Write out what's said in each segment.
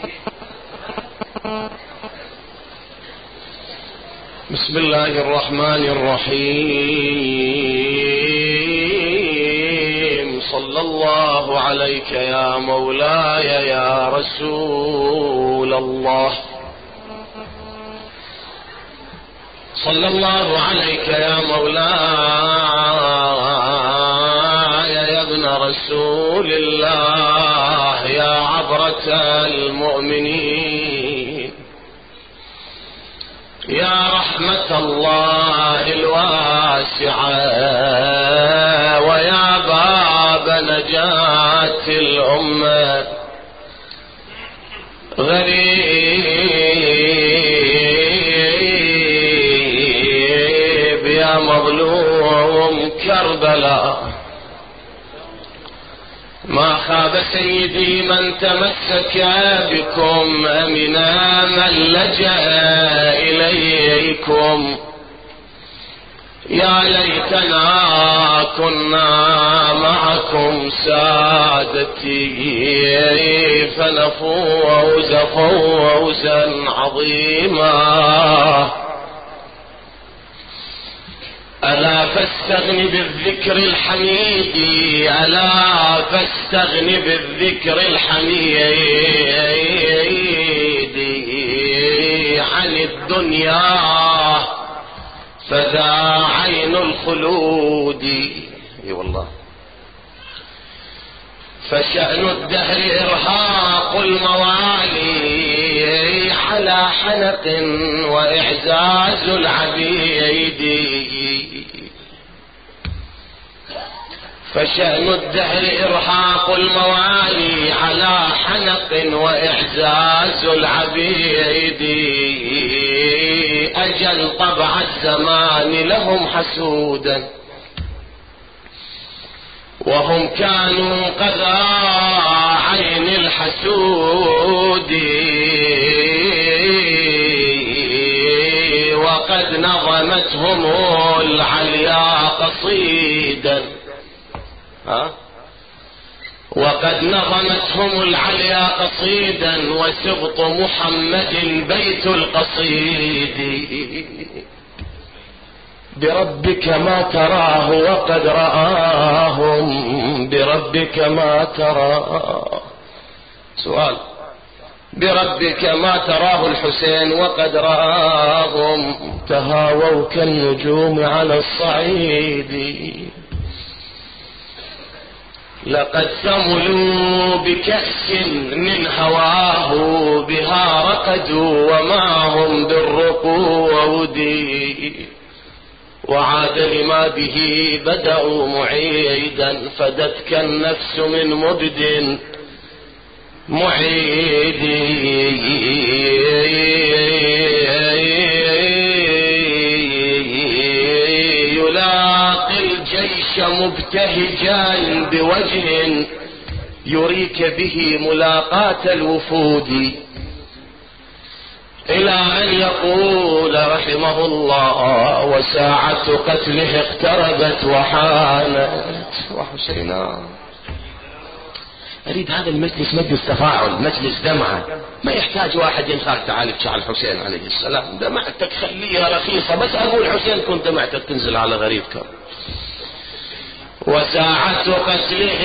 بسم الله الرحمن الرحيم. صلى الله عليك يا مولاي يا رسول الله. صلى الله عليك يا مولاي يا ابن رسول الله، يا عبرة المؤمنين، يا رحمة الله الواسعة، ويا باب نجاة الأمة. غريب يا مظلوم كربلاء، ما خاب سيدي من تمسك بكم، أمنا من لجأ إليكم. يا ليتنا كنا معكم سادتي، فنفوز فوزا عظيما. ألا فاستغن بالذكر الحميد، ألا فاستغن بالذكر الحميد عن الدنيا، فذا عين الخلود. اي والله. فشأن الدهر إرهاق الموالي على حنق وإعزاز العبيد. فشأن الدهر إرهاق الموالي على حنق وإعزاز العبيد. أجل طبع الزمان لهم حسودا، وهم كانوا قذى عين الحسود. وقد نظمتهم العليا قصيدا، وقد نظمتهم العليا قصيدا، وسبط محمد بيت القصيد. بربك ما تراه وقد رآهم، بربك ما تراه. سؤال: بربك ما تراه الحسين وقد رآهم، تهاووا كالنجوم على الصعيد. لقد ثملوا بكأس من هواه، بها رقدوا وما هم بالرقود. وعاد لما به بدأوا معيدا، فدتك النفس من مبد معيد. يلاقي الجيش مبتهجا بوجه، يريك به ملاقاة الوفود، إلى أن يقول رحمه الله: وساعة قتله اقتربت وحانت. وحسينا. أريد هذا المجلس مجلس تفاعل، مجلس دمعة، ما يحتاج واحد ينخاك تعال ابكي على الحسين عليه السلام. دمعتك خليها رخيصة، بس أقول حسين كنت دمعتك تنزل على غريبك. وساعة قتله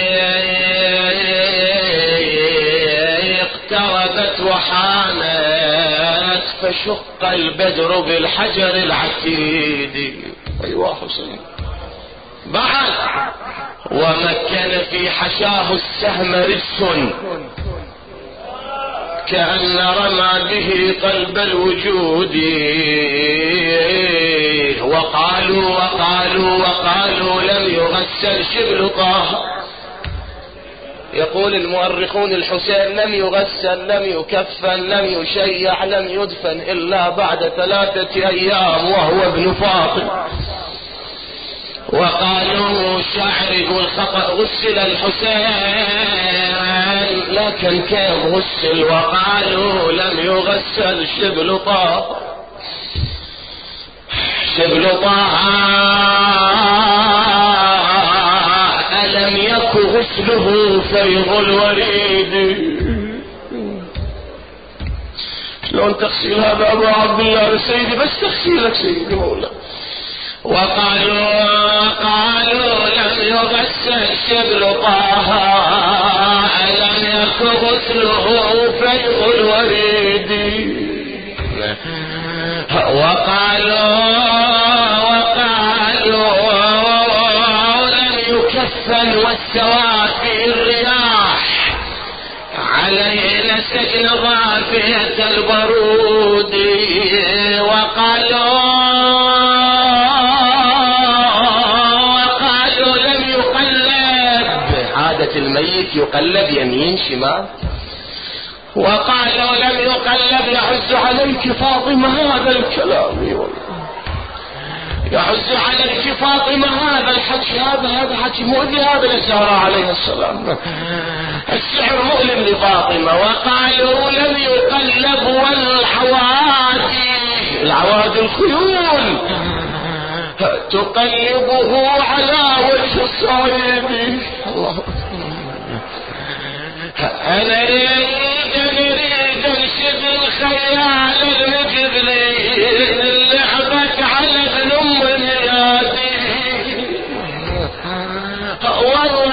اقتربت وحانت، فشق البدر بالحجر العتيد. أيوة حسين. بعد: ومكن في حشاه السهم رجس، كأن رمى به قلب الوجود. وقالوا لم يغسل شبل طه. يقول المؤرخون: الحسين لم يغسل، لم يكفن، لم يشيع، لم يدفن إلا بعد 3 أيام وهو ابن فاطمة. وقالوا شاعر يقول خطأ، غسل الحسين، لكن كيف غسل؟ وقالوا لم يغسل شبل طه. شبل طه ألم يك غسله فيض الوريد. شلون تغسيل هذا أبو عبد الله سيدي؟ بس تغسيلك سيدي مولا. وقالوا لم يغسل شبل طه لم يكن غسله فيض الوريد. وقالوا لم يكفن والسواد في الرياح عليه لسجن ضافية البرود. وقالوا لم يقلب، عادة الميت يقلب يمين شمال. وقالوا لم يقلب يعز عليك فاطمة. هذا الكلام يعز عليك فاطمة، هذا الحكي هذا حكي مؤذي هذا للزهراء عليه السلام، السحر مؤلم لفاطمة. وقالوا لم يقلب العوادي الخيول تقلبه على وجه الصعيد. الله أنا أريد انشد الخيال المجبلين لعبك على ابن ام نيادي والله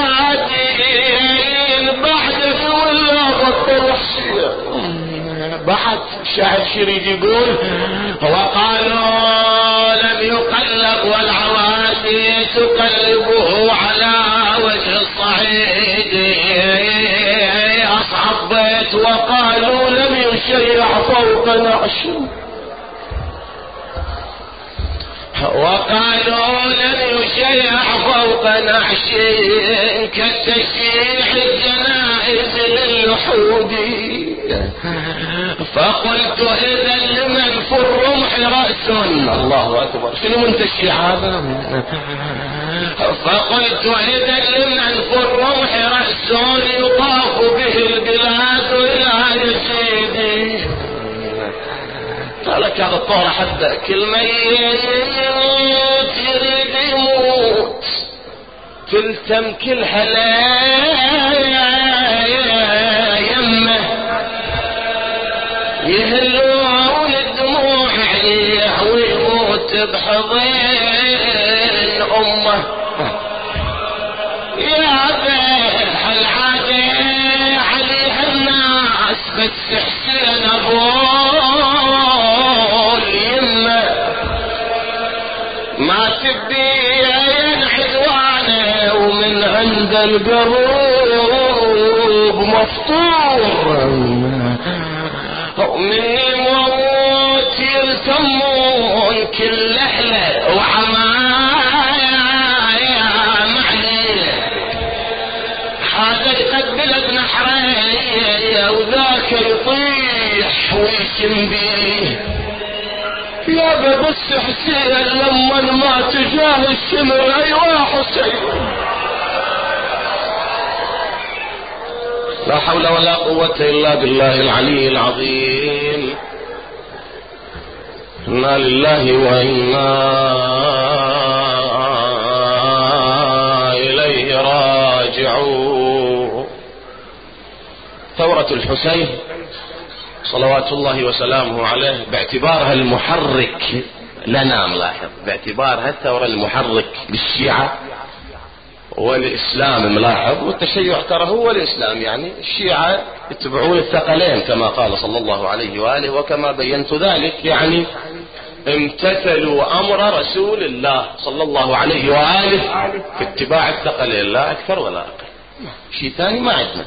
نيادي بعدك ولا بطل وحشية. بعد شاهد شريد يقول وقالوا لم يقلب والعوادي تقلبه على وجه الصعيد أصعب بيت. وقالوا لم يشيع فوق نعش. وقالوا لم يشيع فوق نعش كالتشييع الجنائز للحود. فقلت إذا لمن في الرمح رأس. الله أكبر، شنو من تشييع هذا؟ فقلت إذا لمن في الرمح رأس يطاف به البلاد إلى يسيدي. قالك هذا الطور حتى كل ميت يريد يموت تلتم كل يمه يهلون الدموع عليه ويموت بحضن امه. يا بيح العادي عليها الناس بس حسين ابوه اليمه ما تبي ينحدوانه ومن عند القلوب مفطور ومن الموت يلتمون كل لحلة وعمايا معليلة. هذا يقبل ابن حرية وذاك يطيح ويشم بيه. يا بس حسين لما ما تجاه الشمر ايوا حسين. لا حول ولا قوة إلا بالله العلي العظيم. إنا لله وإنا إليه راجعون. ثورة الحسين صلوات الله وسلامه عليه باعتبارها المحرك لنا، ملاحظ باعتبارها الثورة المحرك للشيعة والإسلام، ملاحظ. والتشيع ترى هو الإسلام، يعني الشيعة يتبعون الثقلين كما قال صلى الله عليه وآله وكما بينت ذلك، يعني امتثلوا أمر رسول الله صلى الله عليه وآله في اتباع الثقلين، لا أكثر ولا أقل. شيء ثاني ما عندنا.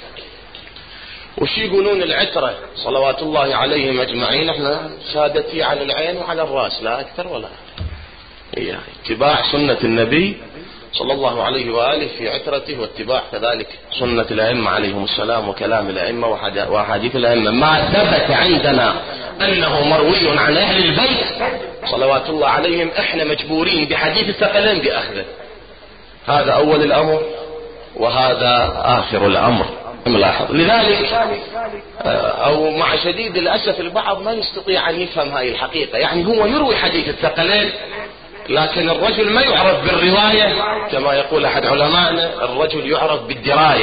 وش يقولون العترة صلوات الله عليهم أجمعين؟ احنا سادتي على العين وعلى الرأس، لا أكثر ولا أقل. هي اتباع سنة النبي صلى الله عليه وآله في عترته، واتباع كذلك سنة الأئمة عليهم السلام وكلام الأئمة وأحاديث الأئمة. ما ثبت عندنا أنه مروي عن أهل البيت صلوات الله عليهم احنا مجبورين بحديث الثقلين بأخذه. هذا أول الأمر وهذا آخر الأمر، ملاحظ. لذلك أو مع شديد الأسف البعض ما يستطيع أن يفهم هذه الحقيقة. يعني هو يروي حديث الثقلين لكن الرجل ما يعرف بالرواية كما يقول أحد علمائنا، الرجل يعرف بالدراية.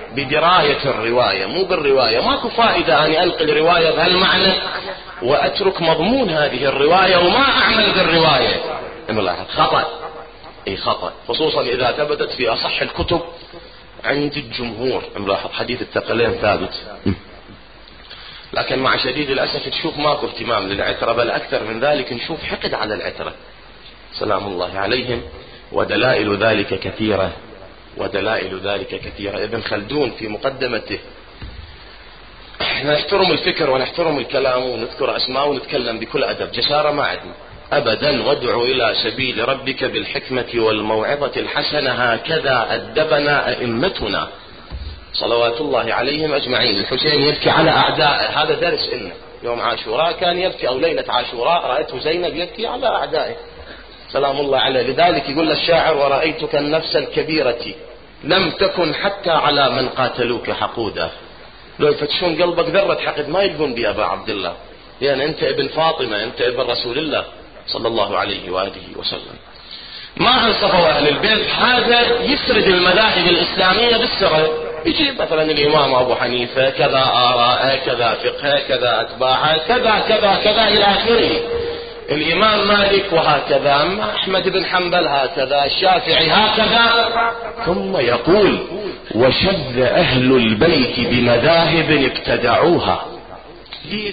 بدراية الرواية مو بالرواية. ماكو فائدة أني ألقي الرواية بهالمعنى وأترك مضمون هذه الرواية وما أعمل بالرواية. ملاحظ خطأ، اي خطأ، خصوصا إذا ثبتت في أصح الكتب عند الجمهور. ملاحظ حديث الثقلين ثابت، لكن مع شديد الأسف تشوف ماكو اهتمام للعترة، بل أكثر من ذلك نشوف حقد على العترة سلام الله عليهم. ودلائل ذلك كثيرة، ودلائل ذلك كثيرة. ابن خلدون في مقدمته، احنا نحترم الفكر ونحترم الكلام ونذكر أسماء ونتكلم بكل أدب، جسارة ما عندنا أبدا. وادعو إلى سبيل ربك بالحكمة والموعظة الحسنة، هكذا أدبنا أئمتنا صلوات الله عليهم أجمعين. الحسين يبكي على أعدائه، هذا درس إنه يوم عاشوراء كان يبكي، أو ليلة عاشوراء رأيته زينب يبكي على أعدائه سلام الله عليه. لذلك يقول الشاعر: ورأيتك النفس الكبيرة لم تكن حتى على من قاتلوك حقودا. لو يفتشون قلبك ذرة حقد ما يلقون بي أبا عبد الله، لأن أنت ابن فاطمة، أنت ابن رسول الله صلى الله عليه وآله وسلم. ما عن صفوة أهل البيت هذا يسرد المذاهب الإسلامية بالسرد، يجيب مثلا الإمام أبو حنيفة كذا آراءه، كذا فقهه، كذا أتباعه، كذا كذا كذا إلى آخره. الإمام مالك وهكذا، أحمد بن حنبل هكذا، الشافعي هكذا. ثم يقول: وشذ أهل البيت بمذاهب ابتدعوها. ليش؟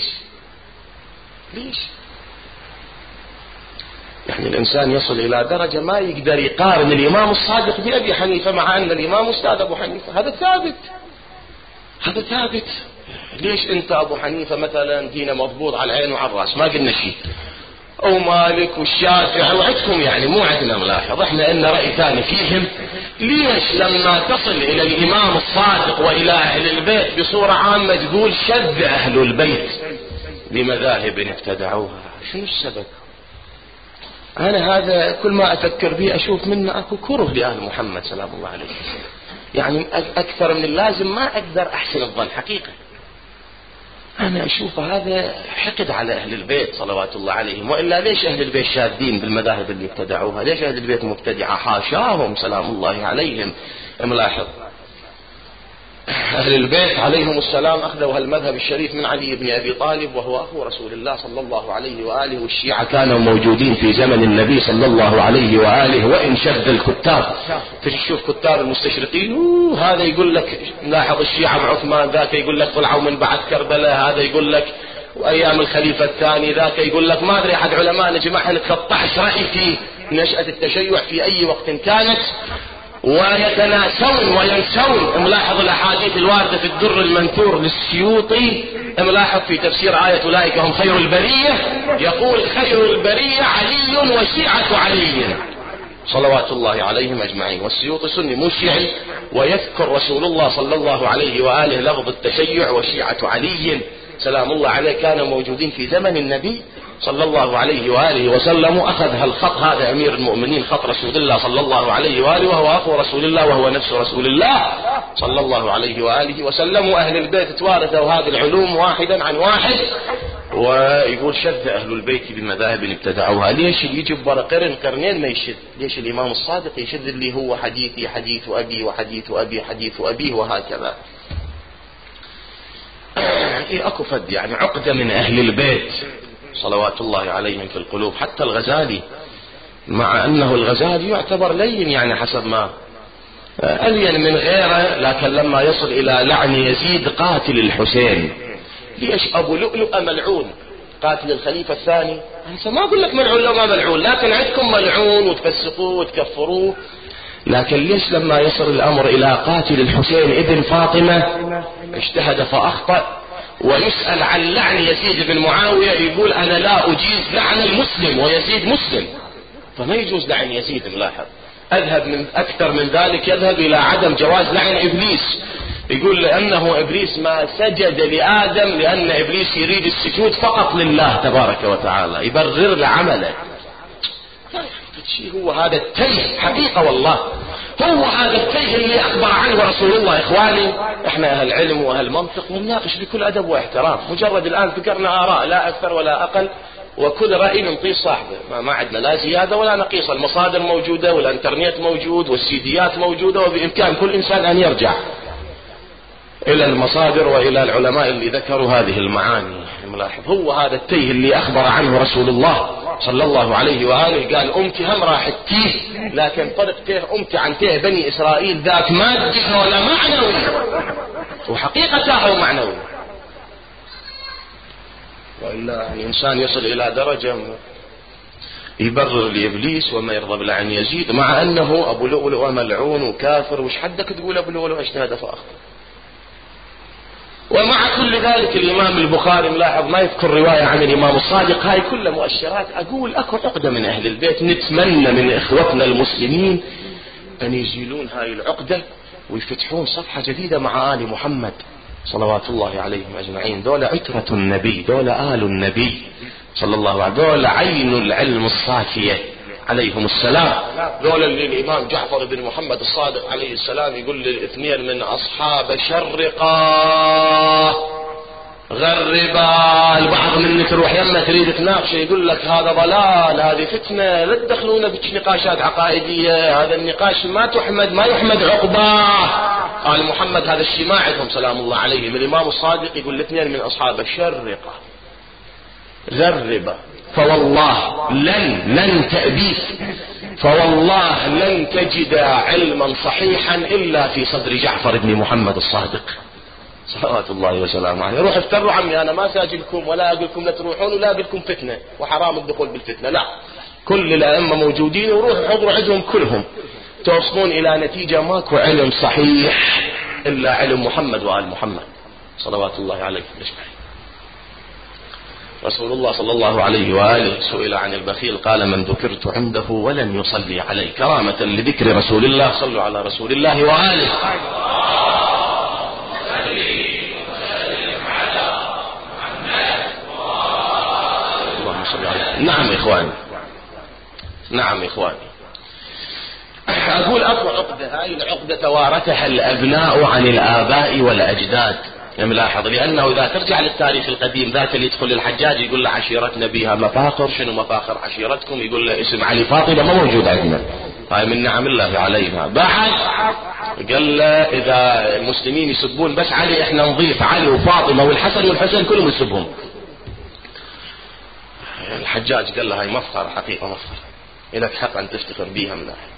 يعني الإنسان يصل إلى درجة ما يقدر يقارن الإمام الصادق بأبي حنيفة، مع أن الإمام أستاذ أبو حنيفة. هذا ثابت. ليش أنت أبو حنيفة مثلا دينه مضبوط على العين وعلى الرأس، ما قلنا شيء، أو مالك والشافعي وعدكم، يعني مو عندنا. ملاحظ احنا إن رأي ثاني فيهم. ليش لما تصل إلى الإمام الصادق وإلى أهل البيت بصورة عامة تقول شذ أهل البيت بمذاهب ابتدعوها؟ شنو السبب؟ أنا هذا كل ما أفكر به أشوف منه أكو كره لآل محمد سلام الله عليه، يعني أكثر من اللازم. ما أقدر أحسن الظن حقيقة. أنا أشوف هذا حقد على أهل البيت صلوات الله عليهم. وإلا ليش أهل البيت شاذين بالمذاهب اللي ابتدعوها؟ ليش أهل البيت مبتدعة؟ حاشاهم سلام الله عليهم. ملاحظ أهل البيت عليهم السلام أخذوا هالمذهب الشريف من علي بن أبي طالب، وهو أخو رسول الله صلى الله عليه وآله. والشيعة كانوا موجودين في زمن النبي صلى الله عليه وآله، وإن شذ الكتاب. تشوف كتاب المستشرقين، هذا يقول لك لاحظ الشيعة بعثمان، ذاك يقول لك طلعوا من بعد كربلاء، هذا يقول لك وأيام الخليفة الثاني، ذاك يقول لك ما أدري. أحد علماء جمع لك 13 رأي في نشأة التشيع في أي وقت كانت، ويتناسون وينسون. ملاحظ الأحاديث الواردة في الدر المنثور للسيوطي، ملاحظ في تفسير آية أولئك هم خير البرية، يقول خير البرية علي وشيعة علي صلوات الله عليهم أجمعين. والسيوطي سني مو شيعي، ويذكر رسول الله صلى الله عليه وآله لفظ التشيع وشيعة علي سلام الله عليه كانوا موجودين في زمن النبي صلى الله عليه وآله وسلم. وأخذ هالخط هذا أمير المؤمنين، خط رسول الله صلى الله عليه وآله، وهو أخو رسول الله وهو نفس رسول الله صلى الله عليه وآله وسلم. وأهل البيت توارثوا هذه العلوم واحدا عن واحد. ويقول شذ أهل البيت بمذاهب ابتدعوها. ليش اللي يجي بورا قرنين ما يشذ؟ ليش الإمام الصادق يشذ اللي هو حديثي حديث أبي وحديث أبي حديث أبيه وهكذا؟ أكو فد يعني عقدة من أهل البيت صلوات الله عليهم في القلوب. حتى الغزالي، مع أنه الغزالي يعتبر لين يعني حسب ما ألين من غيره، لكن لما يصل إلى لعن يزيد قاتل الحسين. ليش أبو لؤلؤ ملعون قاتل الخليفة الثاني؟ أنا ما أقول لك ملعون لو ما ملعون، لكن عندكم ملعون وتفسقوه وتكفروه. لكن ليش لما يصل الأمر إلى قاتل الحسين ابن فاطمة اجتهد فأخطأ؟ ويسأل عن لعن يزيد بن معاوية يقول أنا لا أجيز لعن المسلم ويزيد مسلم، فما يجوز لعن يزيد. ملاحظ أذهب من أكثر من ذلك، يذهب إلى عدم جواز لعن إبليس. يقول لأنه إبليس ما سجد لآدم لأن إبليس يريد السجود فقط لله تبارك وتعالى، يبرر لعمله. هو هذا التيه حقيقة والله، هو هذا التيه اللي أخبر عنه رسول الله. إخواني احنا أهل علم وأهل منطق ونناقش بكل أدب واحترام. مجرد الآن ذكرنا آراء لا أكثر ولا أقل، وكل رأي ننطيه صاحبه، ما عندنا لا زيادة ولا نقيص. المصادر موجودة والانترنت موجود والسيديات موجودة، وبإمكان كل إنسان أن يرجع إلى المصادر وإلى العلماء اللي ذكروا هذه المعاني. ملاحظ هو هذا التيه اللي أخبر عنه رسول الله صلى الله عليه وآله، قال أمتي هم راح التيه، لكن فرق تيه أمتي عن تيه بني إسرائيل ذاك مادي ولا معنوي، وحقيقة تاهو معنوي. وإلا الإنسان يصل إلى درجة يبرر لإبليس وما يرضى بلعن يزيد، مع أنه أبو لؤلؤ ملعون وكافر، وش حدك تقول أبو لؤلؤ اجتهد فأخطأ؟ ومع كل ذلك الإمام البخاري ملاحظ ما يذكر رواية عن الإمام الصادق. هاي كلها مؤشرات. أقول أكو عقدة من أهل البيت، نتمنى من إخوتنا المسلمين أن يزيلون هاي العقدة ويفتحون صفحة جديدة مع آل محمد صلوات الله عليهم أجمعين. دولة عترة النبي، دولة آل النبي صلى الله عليه وسلم، دولة عين العلم الصافية عليهم السلام. دولة اللي الإمام جعفر بن محمد الصادق عليه السلام يقول للاثنين من أصحاب شرقا غربا، البعض من تروح يمه تريد تناقشه يقول لك هذا ضلال، هذه فتنة، لا تدخلون بنقاشات عقائدية، هذا النقاش ما يحمد عقباه. قال محمد هذا الشيء ما عندهم سلام الله عليهم. الإمام الصادق يقول الاثنين من أصحاب الشرقة غربا، فوالله لن تأبيس، فوالله لن تجد علما صحيحا إلا في صدر جعفر بن محمد الصادق صلوات الله وسلامه عليه. روح افتروا عمي، أنا ما ساجلكم ولا أقولكم لا تروحون ولا أقولكم فتنة وحرام الدخول بالفتنة، لا، كل الأئمة موجودين وروحوا حضروا عندهم كلهم، توصلون إلى نتيجة ماكو علم صحيح إلا علم محمد وآل محمد صلوات الله عليه أجمعين. رسول الله صلى الله عليه وآله سئل عن البخيل قال من ذكرت عنده ولم يصلي عليه، كرامة لذكر رسول الله. صلوا على رسول الله وآله. اللهم صل عليه. نعم إخواني، نعم إخواني، أقول أكو عقدة، هاي العقدة توارثها الأبناء عن الآباء والأجداد. ملاحظ، لأنه إذا ترجع للتاريخ القديم ذاك اللي يدخل الحجاج يقول له عشيرتنا بها مفاخر، شنو مفاخر عشيرتكم؟ يقول له اسم علي فاطمة ما موجود عندنا، هاي من نعم الله علينا. بعد قال له إذا المسلمين يسبون بس علي احنا نضيف علي وفاطمة والحسن والحسين كلهم يسبهم. الحجاج قال له هاي مفخر، حقيقة مفخر، إلك حق أن تفتخر بيها ملاحظ،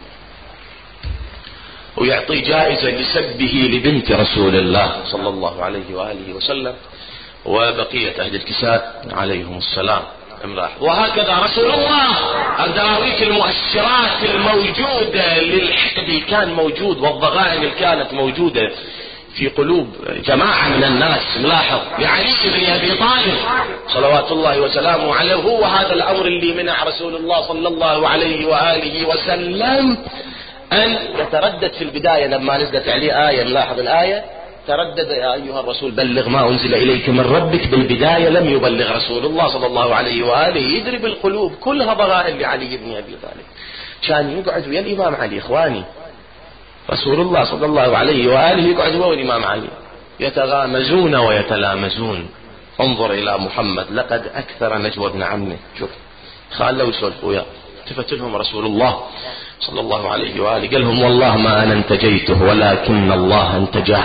ويعطي جائزة لسبه لبنت رسول الله صلى الله عليه وآله وسلم وبقية أهل الكساء عليهم السلام. وهكذا رسول الله أدراويك المؤشرات الموجودة للحقد كان موجود، والضغائن اللي كانت موجودة في قلوب جماعة من الناس. ملاحظ لعلي بن أبي طالب صلوات الله وسلامه عليه، هو هذا الأمر اللي منع رسول الله صلى الله عليه وآله وسلم أن يتردد في البداية لما نزلت عليه آية. نلاحظ الآية تردد يا أيها الرسول بلغ ما أنزل إليك من ربك. بالبداية لم يبلغ رسول الله صلى الله عليه وآله، يدري بالقلوب كلها ضغائن لعلي بن أبي طالب. كان يقعد ويا الإمام علي إخواني، رسول الله صلى الله عليه وآله يقعد ويا الإمام علي يتغامزون ويتلامزون. انظر إلى محمد لقد أكثر نجوى ابن عمه، شوف خاله ويسولف وياه. التفت لهم رسول الله صلى الله عليه وآله قال لهم والله ما أنا انتجيته ولكن الله انتجاه.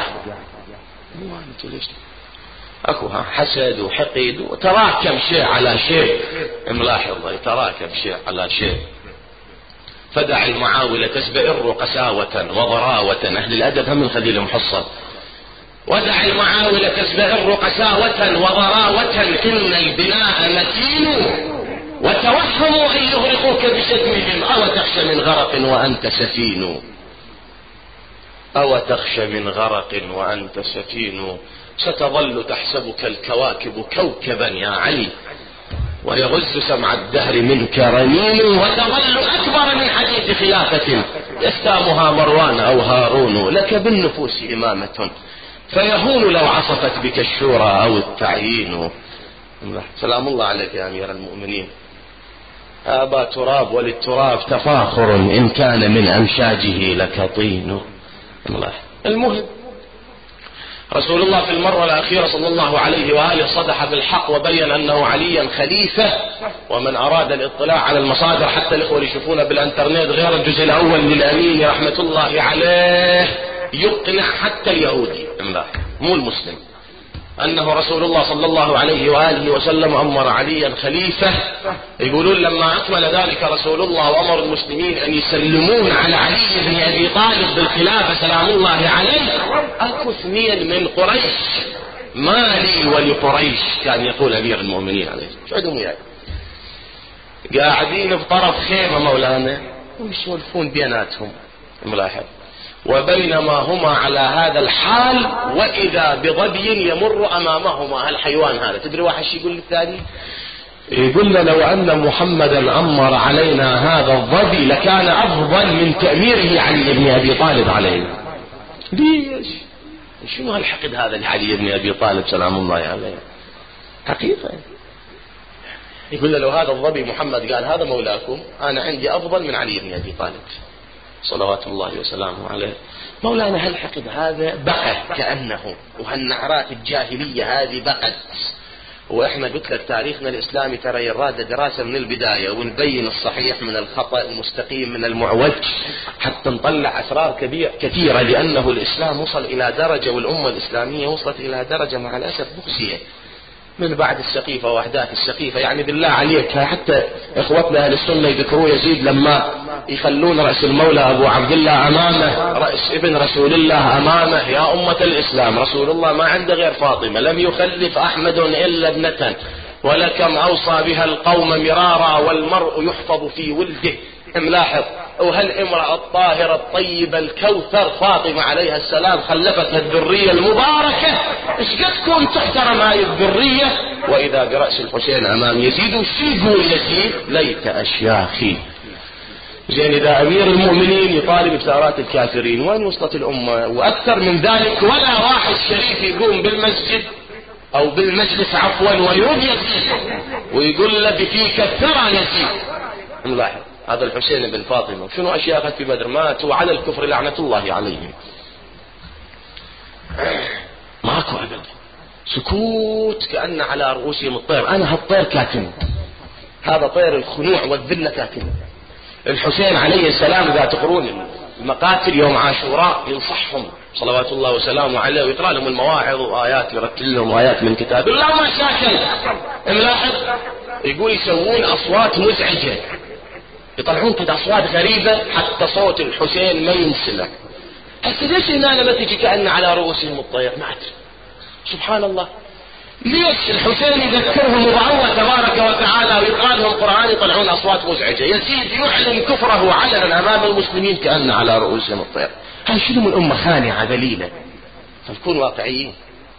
أكو حسد وحقد وتراكم شيء على شيء. ملاحظ يتراكم شيء على شيء. فدع المعاولة تسبئر قساوة وضراوة، أهل الأدب هم الخليل محصل. ودع المعاولة تسبئر قساوة وضراوة إن البناء متين، وتوهموا أن يغرقوك بشتمهم، أو تخشى من غرق وأنت سفين، أو تخشى من غرق وأنت سفين، ستظل تحسبك الكواكب كوكبا يا علي، ويغز سمع الدهر منك رنين، وتظل أكبر من حديث خلافة يستامها مروان أو هارون، لك بالنفوس إمامة فيهون لو عصفت بك الشورى أو التعيين. سلام الله عليك يا أمير المؤمنين. أبا تراب وللتراب تفاخر إن كان من أمشاجه لك طين. المهم رسول الله في المرة الأخيرة صلى الله عليه وآله صدح بالحق وبين أنه عليا خليفة، ومن أراد الاطلاع على المصادر حتى الإخوة اللي يشوفون بالانترنت غير الجزء الأول للأمين رحمة الله عليه يقنع حتى اليهودي. مو المسلم، أنه رسول الله صلى الله عليه وآله وسلم أمر عليا خليفة. يقولون لما أكمل ذلك رسول الله وأمر المسلمين أن يسلمون على علي بن أبي طالب بالخلافة سلام الله عليه، أكو اثنين من قريش ما لي ولقريش، كان يقول أمير المؤمنين عليه شو عندهم وياي، قاعدين بطرف خيمة مولانا ويسولفون بيناتهم ملاحظ، وبينما هما على هذا الحال وإذا بظبي يمر أمامهما. هالحيوان هذا تدري واحد شي يقول للثاني، يقول له لو أن محمدا أمر علينا هذا الظبي لكان أفضل من تأميره علي بن أبي طالب علينا. ليش؟ شنو هالحقد هذا لعلي بن أبي طالب سلام الله عليه؟ حقيقة يقول له لو هذا الظبي محمد قال هذا مولاكم، أنا عندي أفضل من علي بن أبي طالب صلوات الله وسلامه عليه. مولانا هالحقد هذا بقى كأنه، وهالنعرات الجاهلية هذه بقت. وإحنا قلت لك تاريخنا الإسلامي ترى يراد دراسة من البداية، ونبين الصحيح من الخطأ، المستقيم من المعوج، حتى نطلع أسرار كثيرة، لأنه الإسلام وصل إلى درجة، والأمة الإسلامية وصلت إلى درجة مع الأسف مخزية من بعد السقيفة وأحداث السقيفة. يعني بالله عليك حتى إخوتنا أهل السنة يذكروا يزيد لما يخلون رأس المولى أبو عبد الله أمامه، رأس ابن رسول الله أمامه. يا أمة الإسلام رسول الله ما عنده غير فاطمة، لم يخلف أحمد إلا ابنة، ولكم أوصى بها القوم مرارا، والمرء يحفظ في ولده. ملاحظ، وهالامرأة الطاهرة الطيبة الكوثر فاطمة عليها السلام خلفت الذرية المباركة. ايش قد تكون تحترم هاي الذرية، وإذا برأس الحسين أمام يزيد. وش يقول يزيد؟ ليت أشياخي. زين إذا أمير المؤمنين يطالب بثارات الكافرين، وين وصلت الأمة؟ وأكثر من ذلك ولا واحد شريف يقوم بالمسجد أو بالمجلس عفوا ويرد يزيد ويقول له بفيك الثرى يزيد. ملاحظ هذا الحسين بن فاطمة شنو أشياخك في بدر؟ ماتوا على الكفر لعنة الله عليهم. ماكو أبدا، سكوت كأن على رؤوسهم الطير. أنا هالطير كاتم، هذا طير الخنوع والذلة كاتم. الحسين عليه السلام إذا تقرون المقاتل يوم عاشوراء ينصحهم صلوات الله وسلامه عليه، ويقرأ لهم المواعظ وآيات، يرتل لهم آيات من كتاب الله ما شاكل. ملاحظ يقول يسوون أصوات مزعجة، يطلعون كده أصوات غريبة حتى صوت الحسين ما ينسمع. هسه ليش هنا لما تجي كأن على رؤوسهم الطير؟ ما أدري، سبحان الله. ليش الحسين يذكرهم الله تبارك وتعالى ويقرأ لهم قرآن يطلعون أصوات مزعجة؟ يزيد يعلن كفره علنا أمام المسلمين كأن على رؤوسهم الطير. هاي شنو من أمة خانعة ذليلة؟ فنكون واقعيين.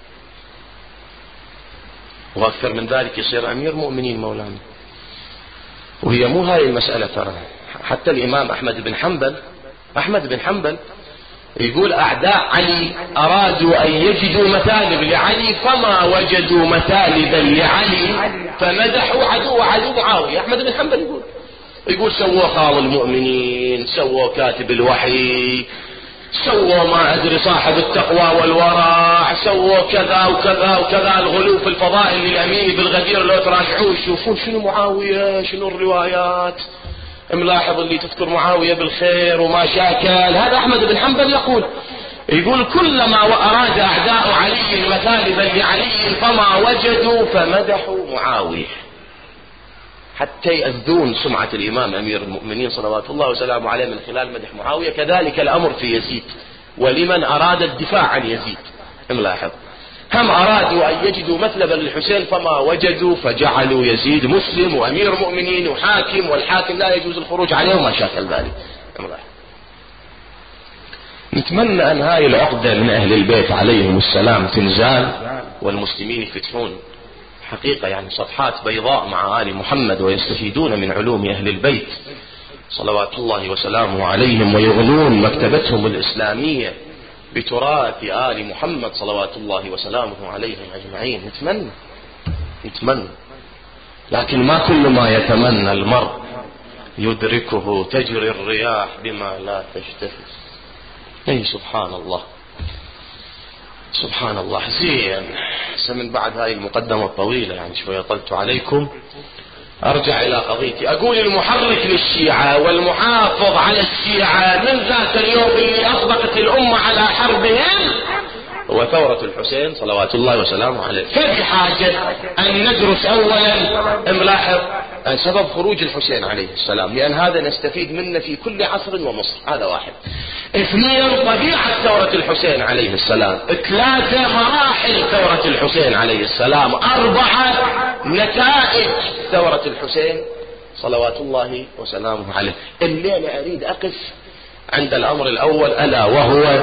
وأكثر من ذلك يصير أمير مؤمنين مولانا. وهي مو هاي المسألة ترى، حتى الإمام أحمد بن حنبل يقول أعداء علي أرادوا أن يجدوا مثالب لعلي فما وجدوا مثالبا لعلي فمدحوا عدو معاوية. أحمد بن حنبل يقول سووا خال المؤمنين، سووا كاتب الوحي، سووا ما أدري صاحب التقوى والورع، سووا كذا وكذا وكذا. الغلو في الفضائل للأمين بالغدير لو تراجعوه يشوفون شنو معاوية، شنو الروايات. ملاحظ اللي تذكر معاوية بالخير وما شاكل. هذا أحمد بن حنبل يقول كلما أراد أعداء علي مثالبا لعلي فما وجدوا فمدحوا معاوية، حتى يأذون سمعة الإمام أمير المؤمنين صلوات الله وسلامه عليه من خلال مدح معاوية. كذلك الأمر في يزيد، ولمن أراد الدفاع عن يزيد. ملاحظ هم أرادوا أن يجدوا مثلبا للحسين فما وجدوا فجعلوا يزيد مسلم وأمير مؤمنين وحاكم، والحاكم لا يجوز الخروج عليه وما شاكل ذلك. نتمنى أن هاي العقدة من أهل البيت عليهم السلام تنزال، والمسلمين يفتحون حقيقة يعني صفحات بيضاء مع آل محمد، ويستفيدون من علوم أهل البيت صلوات الله وسلامه عليهم، ويغنون مكتبتهم الإسلامية بتراث آل محمد صلوات الله وسلامه عليهم أجمعين. نتمنى، لكن ما كل ما يتمنى المرء يدركه، تجري الرياح بما لا تشتهي. اي سبحان الله سبحان الله. زين من بعد هاي المقدمة الطويلة يعني شوية طلت عليكم، ارجع الى قضيتي. اقول المحرك للشيعة والمحافظ على الشيعة من ذاك اليوم اللي اطبقت الامة على حربهم وثورة الحسين صلوات الله وسلامه عليه. في حاجة أن ندرس أولا نلاحظ سبب خروج الحسين عليه السلام، لأن هذا نستفيد منه في كل عصر ومصر. هذا واحد. اثنين، طبيعة ثورة الحسين عليه السلام. ثلاثة، مراحل ثورة الحسين عليه السلام. أربعة، نتائج ثورة الحسين صلوات الله وسلامه عليه. الليلة أريد أقف عند الأمر الأول، ألا وهو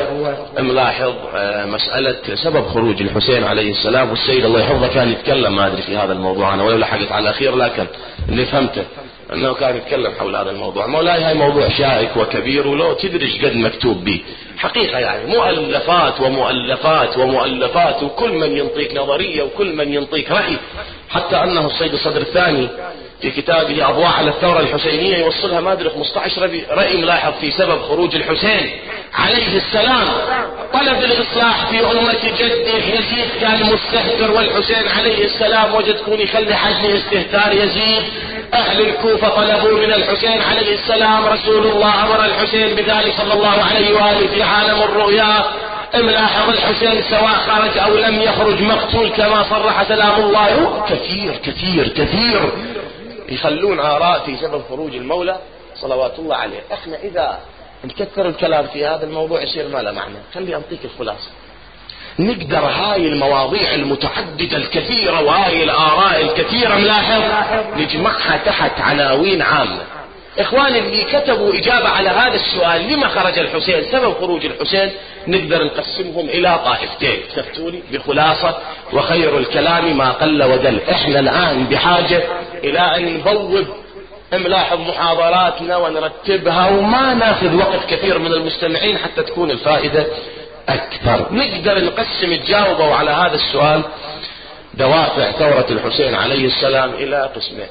ملاحظ مسألة سبب خروج الحسين عليه السلام. والسيد الله يحفظه كان يتكلم ما أدري في هذا الموضوع، أنا ولا لحقت على الأخير، لكن اللي فهمته أنه كان يتكلم حول هذا الموضوع. مولاي هاي موضوع شائك وكبير، ولو تدرج قد مكتوب به حقيقة، يعني مؤلفات ومؤلفات ومؤلفات، وكل من ينطيك نظرية وكل من ينطيك رأي، حتى أنه السيد الصدر الثاني في كتابه أضواء على الثورة الحسينية يوصلها ما أدري 15 رأي ملاحظ في سبب خروج الحسين عليه السلام. طلب الإصلاح في أمة جده يزيد كان مستهتر، والحسين عليه السلام وجدكم يخلي حجم استهتار يزيد. أهل الكوفة طلبوا من الحسين عليه السلام، رسول الله أمر الحسين بذلك صلى الله عليه وآله في عالم الرؤيا. ملاحظ الحسين سواء خرج أو لم يخرج مقتول كما صرح سلام الله. كثير كثير كثير يخلون آراء في سبب خروج المولى صلوات الله عليه. احنا إذا نكثر الكلام في هذا الموضوع يصير ما له معنى. خلي أنطيك الخلاصة. نقدر هاي المواضيع المتعددة الكثيرة وهاي الآراء الكثيرة ملاحظ نجمعها تحت عناوين عامة. إخواني اللي كتبوا إجابة على هذا السؤال، لما خرج الحسين، سبب خروج الحسين، نقدر نقسمهم إلى طائفتين. كفتوني بخلاصة، وخير الكلام ما قل ودل. إحنا الآن بحاجة إلى أن نبوب ملاحظ محاضراتنا ونرتبها، وما ناخذ وقت كثير من المستمعين حتى تكون الفائدة أكثر. نقدر نقسم تجاوبوا على هذا السؤال دوافع ثورة الحسين عليه السلام إلى قسمين.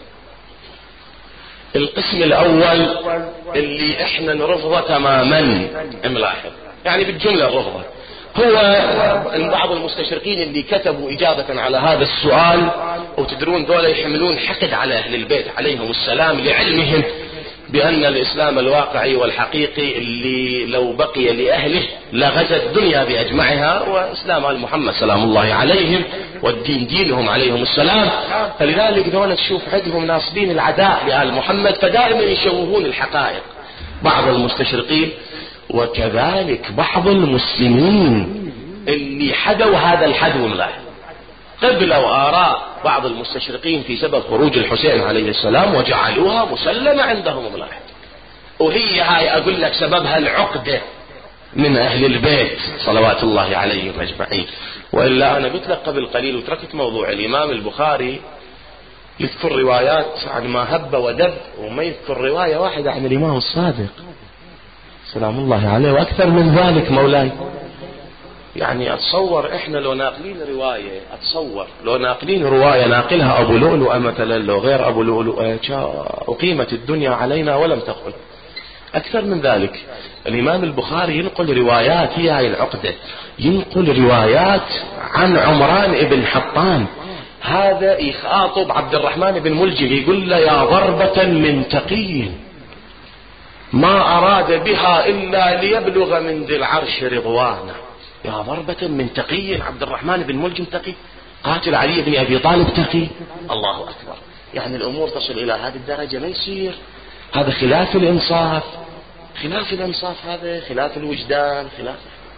القسم الأول اللي احنا نرفضه تماما، ملاحظ يعني بالجملة الرفضة، هو بعض المستشرقين اللي كتبوا إجابة على هذا السؤال، وتدرون دول يحملون حقد على أهل البيت عليهم السلام، لعلمهم بأن الإسلام الواقعي والحقيقي اللي لو بقي لأهله لغزت الدنيا بأجمعها، وإسلام آل محمد سلام الله عليهم، والدين دينهم عليهم السلام. فلذلك دول تشوف عندهم ناصبين العداء لآل محمد، فدائما يشوهون الحقائق بعض المستشرقين، وكذلك بعض المسلمين اللي حدوا هذا الحدو ملاحظ قبلوا آراء بعض المستشرقين في سبب خروج الحسين عليه السلام وجعلوها مسلمة عندهم ملاحظ. وهي هاي أقول لك سببها العقدة من أهل البيت صلوات الله عليهم أجمعين. وإلا أنا قلت لك قبل قليل وتركت موضوع الإمام البخاري يذكر روايات عن ما هب ودب، وما يذكر رواية واحدة عن الإمام الصادق سلام الله عليه، وأكثر من ذلك مولاي. يعني أتصور إحنا لو ناقلين رواية، أتصور لو ناقلين رواية ناقلها أبو لؤلؤ مثلا، لو غير أبو لؤلؤ أقيمت الدنيا علينا ولم تقل. أكثر من ذلك الإمام البخاري ينقل روايات، هي هاي العقدة، ينقل روايات عن عمران ابن حطان. هذا يخاطب عبد الرحمن بن ملجم يقول له يا ضربة من تقي ما أراد بها إلا ليبلغ من ذي العرش رضوانه. يا ضربة من تقي، عبد الرحمن بن ملجم تقي، قاتل علي بن أبي طالب تقي. الله أكبر، يعني الأمور تصل إلى هذه الدرجة ما يصير. هذا خلاف الإنصاف، خلاف الإنصاف، هذا خلاف الوجدان، خلاف.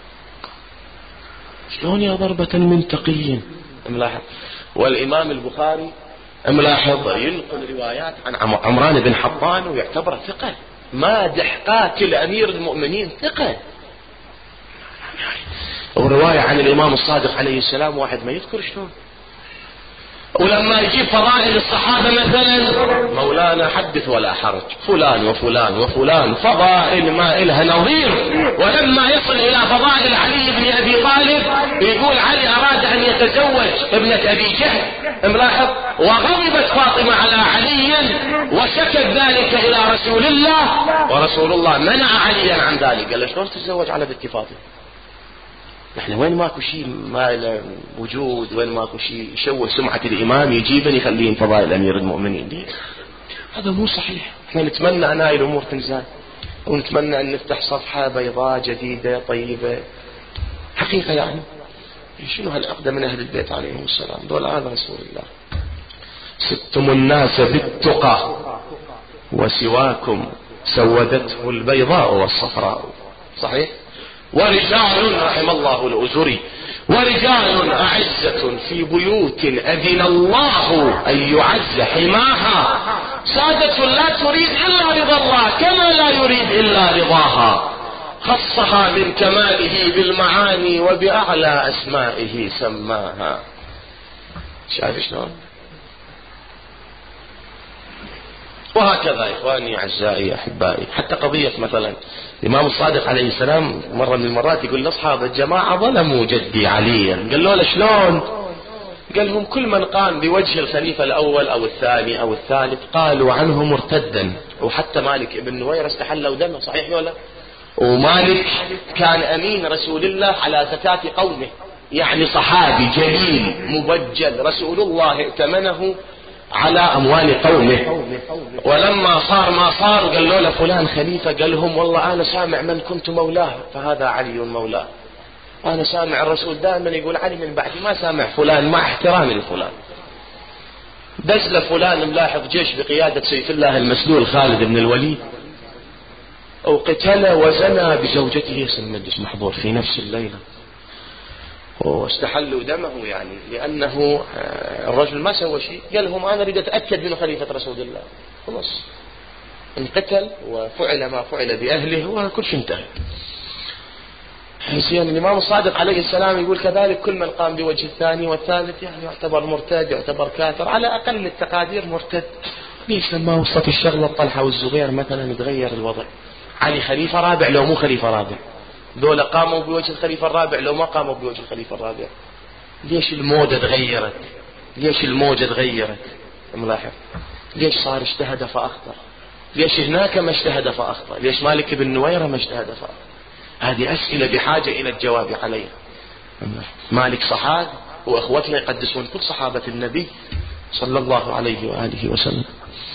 شلون يا ضربة من تقي ملاحظ. والإمام البخاري ملاحظ ينقل روايات عن عمران بن حطان ويعتبر ثقة، مادح قاتل أمير المؤمنين ثقة. ورواية عن الإمام الصادق عليه السلام واحد ما يذكر شلون. ولما يجيب فضائل الصحابة مثلا مولانا حدث ولا حرج، فلان وفلان وفلان فضائل ما إلها نظير. ولما يصل إلى فضائل علي بن أبي طالب يقول علي أراد أن يتزوج ابنة أبي جهل ملاحظ، وغضبت فاطمة على علي وشكت ذلك إلى رسول الله، ورسول الله منع عليا عن ذلك، قال له شلون تتزوج على بنت فاطمة؟ نحن وين ماكو شيء ما له وجود، وين ماكو شيء يشوه سمعة الإمام يجيبني يخليه فضائل أمير المؤمنين دي. هذا مو صحيح. احنا نتمنى أن هاي الأمور تنزال، ونتمنى أن نفتح صفحة بيضاء جديدة طيبة حقيقة يعني. شنو هالعقدة من أهل البيت عليهم السلام؟ دول آل رسول الله. ستم الناس بالتقى وسواكم سودته البيضاء والصفراء. صحيح. ورجال رحم الله الأزري، ورجال أعزة في بيوت أذن الله أن يعز حماها، سادة لا تريد إلا رضا الله كما لا يريد إلا رضاها، خصها من كماله بالمعاني وبأعلى أسمائه سماها. شايف شلون؟ وهكذا إخواني أعزائي أحبائي. حتى قضية مثلا الإمام الصادق عليه السلام مرة من المرات يقول لأصحاب الجماعة ظلموا جدي عليا، قال له شلون؟ قال لهم كل من قام بوجه الخليفة الأول أو الثاني أو الثالث قالوا عنه مرتدا. وحتى مالك ابن نويرة استحلوا دمه، صحيح ولا؟ ومالك كان أمين رسول الله على زكاة قومه، يعني صحابي جليل مبجل، رسول الله ائتمنه على أموال قومه. ولما صار ما صار قال له فلان خليفة، قال لهم والله أنا سامع من كنت مولاه فهذا علي مولاه، أنا سامع الرسول دائما يقول علي من بعدي، ما سامع فلان، مع احترامي لفلان. دزل فلان ملاحظ جيش بقيادة سيف الله المسلول خالد بن الوليد، وقتل وزنى بزوجته سلمدس محظور في نفس الليلة، واستحلوا دمه، يعني لأنه الرجل ما سوى شيء. قال لهم أنا أريد أتأكد من خليفة رسول الله، خلاص انقتل وفعل ما فعل بأهله وكل شيء انتهى. حسين الإمام الصادق عليه السلام يقول كذلك كل من قام بوجه الثاني والثالث يعني يعتبر مرتد، يعتبر كافر، على أقل التقادير مرتد. ليش لما وصلت الشغلة طلحة والزبير مثلا يتغير الوضع؟ علي خليفة رابع لو مو خليفة رابع، دول قاموا بوجه الخليفة الرابع لو ما قاموا بوجه الخليفة الرابع. ليش الموجة تغيرت؟ ليش الموجة تغيرت؟ ملاحظ ليش صار اجتهد فأخطأ؟ ليش هناك ما اجتهد فأخطأ؟ ليش مالك بن نويرة ما اجتهد فأخطأ؟ هذه أسئلة بحاجة إلى الجواب عليها. مالك صحابي وأخوتنا يقدسون كل صحابة النبي صلى الله عليه وآله وسلم.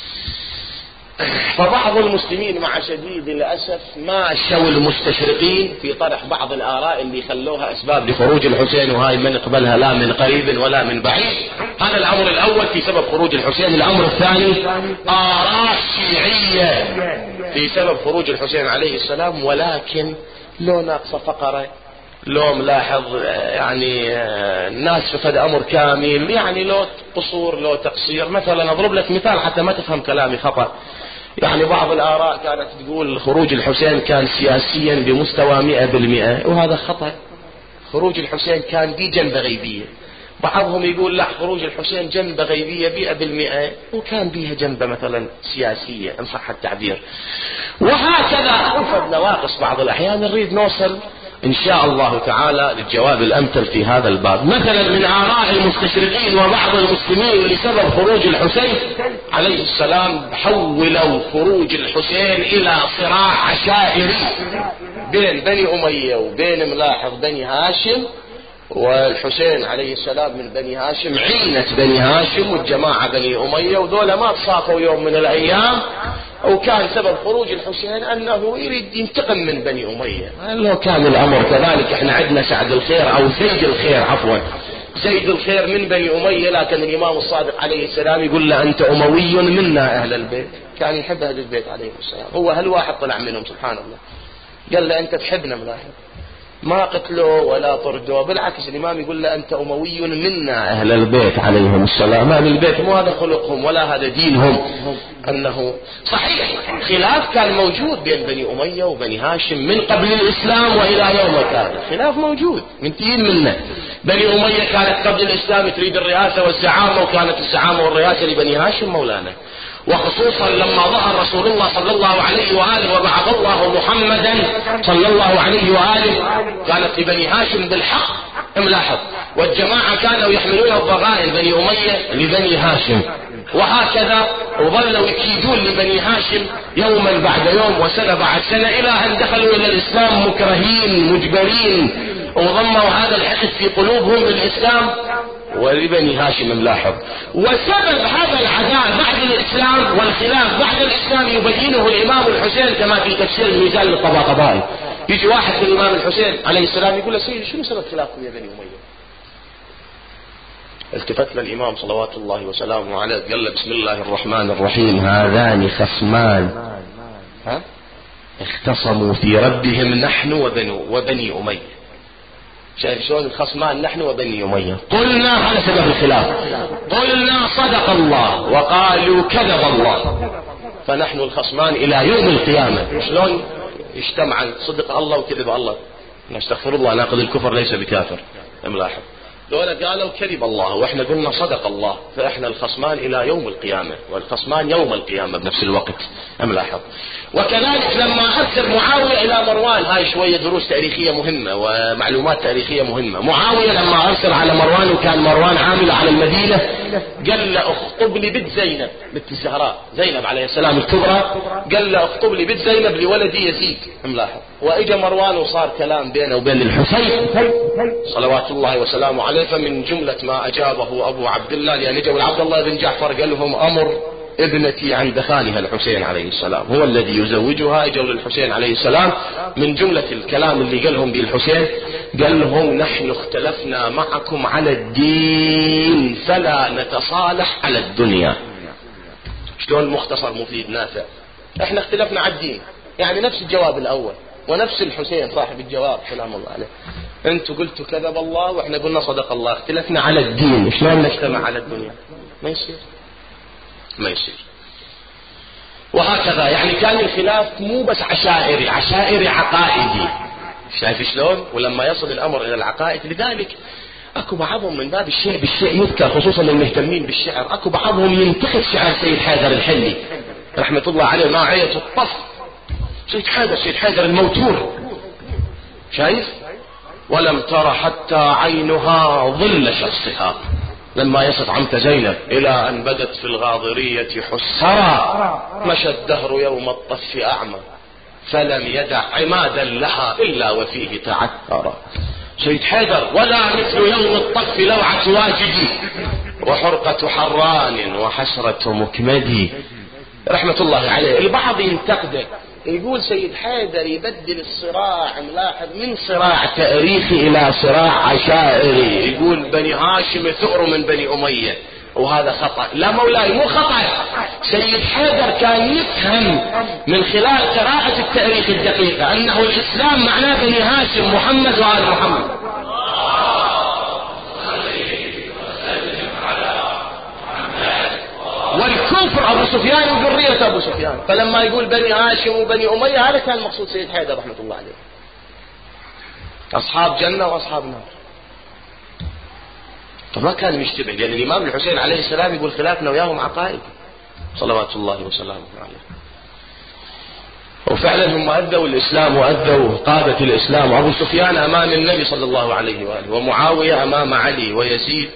فبعض المسلمين مع شديد الأسف ما أشوا المستشرقين في طرح بعض الآراء اللي خلوها أسباب لخروج الحسين، وهاي من يقبلها لا من قريب ولا من بعيد. هذا الأمر الأول في سبب خروج الحسين. الأمر الثاني آراء شيعية في سبب خروج الحسين عليه السلام، ولكن لو ناقص فقرة، لو ملاحظ يعني الناس في فد أمر كامل، يعني لو قصور لو تقصير. مثلا أضرب لك مثال حتى ما تفهم كلامي خطأ. يعني بعض الآراء كانت تقول خروج الحسين كان سياسيا بمستوى 100%، وهذا خطأ. خروج الحسين كان بجنبة غيبية. بعضهم يقول لا، خروج الحسين جنبة غيبية 100%، وكان بيها جنبة مثلا سياسية إن صح التعبير. وهكذا أفد نواقص بعض الأحيان. نريد نوصل إن شاء الله تعالى للجواب الأمثل في هذا الباب. مثلا من آراء المستشرقين وبعض المسلمين لسبب خروج الحسين عليه السلام، حولوا خروج الحسين إلى صراع عشائري بين بني أمية وبين ملاحظ بني هاشم. والحسين عليه السلام من بني هاشم، عينة بني هاشم والجماعة بني أمية، وذولا ما تصافوا يوم من الأيام. وكان سبب خروج الحسين أنه يريد ينتقم من بني أمية. لو كان الأمر كذلك احنا عندنا سعد الخير أو زيد الخير، عفوا زيد الخير من بني أمية، لكن الإمام الصادق عليه السلام يقول له أنت أموي منا أهل البيت. كان يحب أهل البيت عليه السلام. هو هل واحد طلع منهم سبحان الله قال له أنت تحبنا ملاحظ، ما قتلوا ولا طردوا، بالعكس الإمام يقول له أنت أموي منا أهل البيت عليهم السلام. أهل البيت مو هذا خلقهم ولا هذا دينهم. أنه صحيح خلاف كان موجود بين بني أمية وبني هاشم من قبل الإسلام وإلى يومك هذا، خلاف موجود منتين منه. بني أمية كانت قبل الإسلام تريد الرئاسة والزعامة، وكانت الزعامة والرئاسة لبني هاشم مولانا. وخصوصا لما ظهر رسول الله صلى الله عليه وآله وبعث الله محمدا صلى الله عليه وآله، كانت لبني هاشم بالحق ملاحظ. والجماعة كانوا يحملون الضغائن بني أمية لبني هاشم، وهكذا وظلوا يكيدون لبني هاشم يوما بعد يوم وسنة بعد سنة، إلى أن دخلوا إلى الإسلام مكرهين مجبرين، وضموا هذا الحقد في قلوبهم بالإسلام ولبني هاشم ملاحظ. وسبب هذا العداء بعد الإسلام والخلاف بعد الإسلام يبينه الإمام الحسين كما في تفسير الميزان للطباطبائي. يجي واحد من الإمام الحسين عليه السلام يقول له سيدي شنو سبب خلافكم يا بني أمية؟ التفت للإمام صلوات الله وسلامه عليه قال له بسم الله الرحمن الرحيم هذان خصمان اختصموا في ربهم نحن وبني أمية. شايف شلون الخصمان نحن وبني أمية. قلنا على سبب الخلاف قلنا صدق الله وقالوا كذب الله، فنحن الخصمان إلى يوم القيامة. شلون اجتمع صدق الله وكذب الله؟ نستغفر الله ناقض الكفر ليس بكافر. ملاحظ دولة قالوا كذب الله واحنا قلنا صدق الله، فاحنا الخصمان الى يوم القيامة والخصمان يوم القيامة بنفس الوقت. ملاحظ. وكذلك لما ارسل معاوية الى مروان، هاي شوية دروس تاريخية مهمة ومعلومات تاريخية مهمة. معاوية لما ارسل على مروان وكان مروان عامل على المدينة قال له اخطب لي بنت زينب بنت الزهراء زينب عليه السلام الكبرى، قال له اخطب لي بنت زينب لولدي يزيد. ملاحظ. واجا مروان وصار كلام بينه وبين الحسين صلوات الله وسلامه عليه، فمن جملة ما اجابه ابو عبد الله لان اجوا عبد الله بن جعفر قال لهم امر ابنتي عند خالها الحسين عليه السلام هو الذي يزوجها. اجوا للحسين عليه السلام من جملة الكلام اللي قالهم بالحسين قال لهم نحن اختلفنا معكم على الدين فلا نتصالح على الدنيا. شلون مختصر مفيد نافع. احنا اختلفنا على الدين، يعني نفس الجواب الاول ونفس الحسين صاحب الجواب سلام الله عليه. انتوا قلتوا كذب الله واحنا قلنا صدق الله، اختلفنا على الدين، شلون نجتمع على الدنيا؟ ما يصير ما يصير. وهكذا يعني كان الخلاف مو بس عشائري عقائدي. شايف شلون؟ ولما يصل الامر الى العقائد لذلك اكو بعضهم من باب الشيء بالشيء يذكر، خصوصا المهتمين بالشعر، اكو بعضهم ينتقد شعر سيد حيدر الحلي رحمة الله عليه نوعية الطف. سيد حيدر الموتور شايف؟ ولم تر حتى عينها ظل شخصها لما يصف عمت زينب إلى أن بدت في الغاضرية حسرا مشى الدهر يوم الطف أعمى فلم يدع عمادا لها إلا وفيه تعثر. سيد حيدر ولا مثل يوم الطف لوعة واجدي وحرقة حران وحسرة مكمدي رحمة الله عليه. البعض ينتقده يقول سيد حيدر يبدل الصراع، ملاحظ، من صراع تاريخي الى صراع عشائري، يقول بني هاشم ثأر من بني امية، وهذا خطأ. لا مولاي مو خطأ، سيد حيدر كان يفهم من خلال قراءة التاريخ الدقيقة انه الاسلام معناه بني هاشم محمد وآل محمد. والكفر ابو سفيان وذرية ابو سفيان، فلما يقول بني هاشم وبني امية هذا كان مقصود سيد حيدر رحمة الله عليه، اصحاب جنة واصحاب نار. طب ما كان مشتبه، لان الامام الحسين عليه السلام يقول خلافنا وياهم عقائد صلوات الله وسلامه عليه. وفعلا هم أدوا الإسلام وأدوا قادة الإسلام. أبو سفيان أمام النبي صلى الله عليه وآله، ومعاوية أمام علي، ويزيد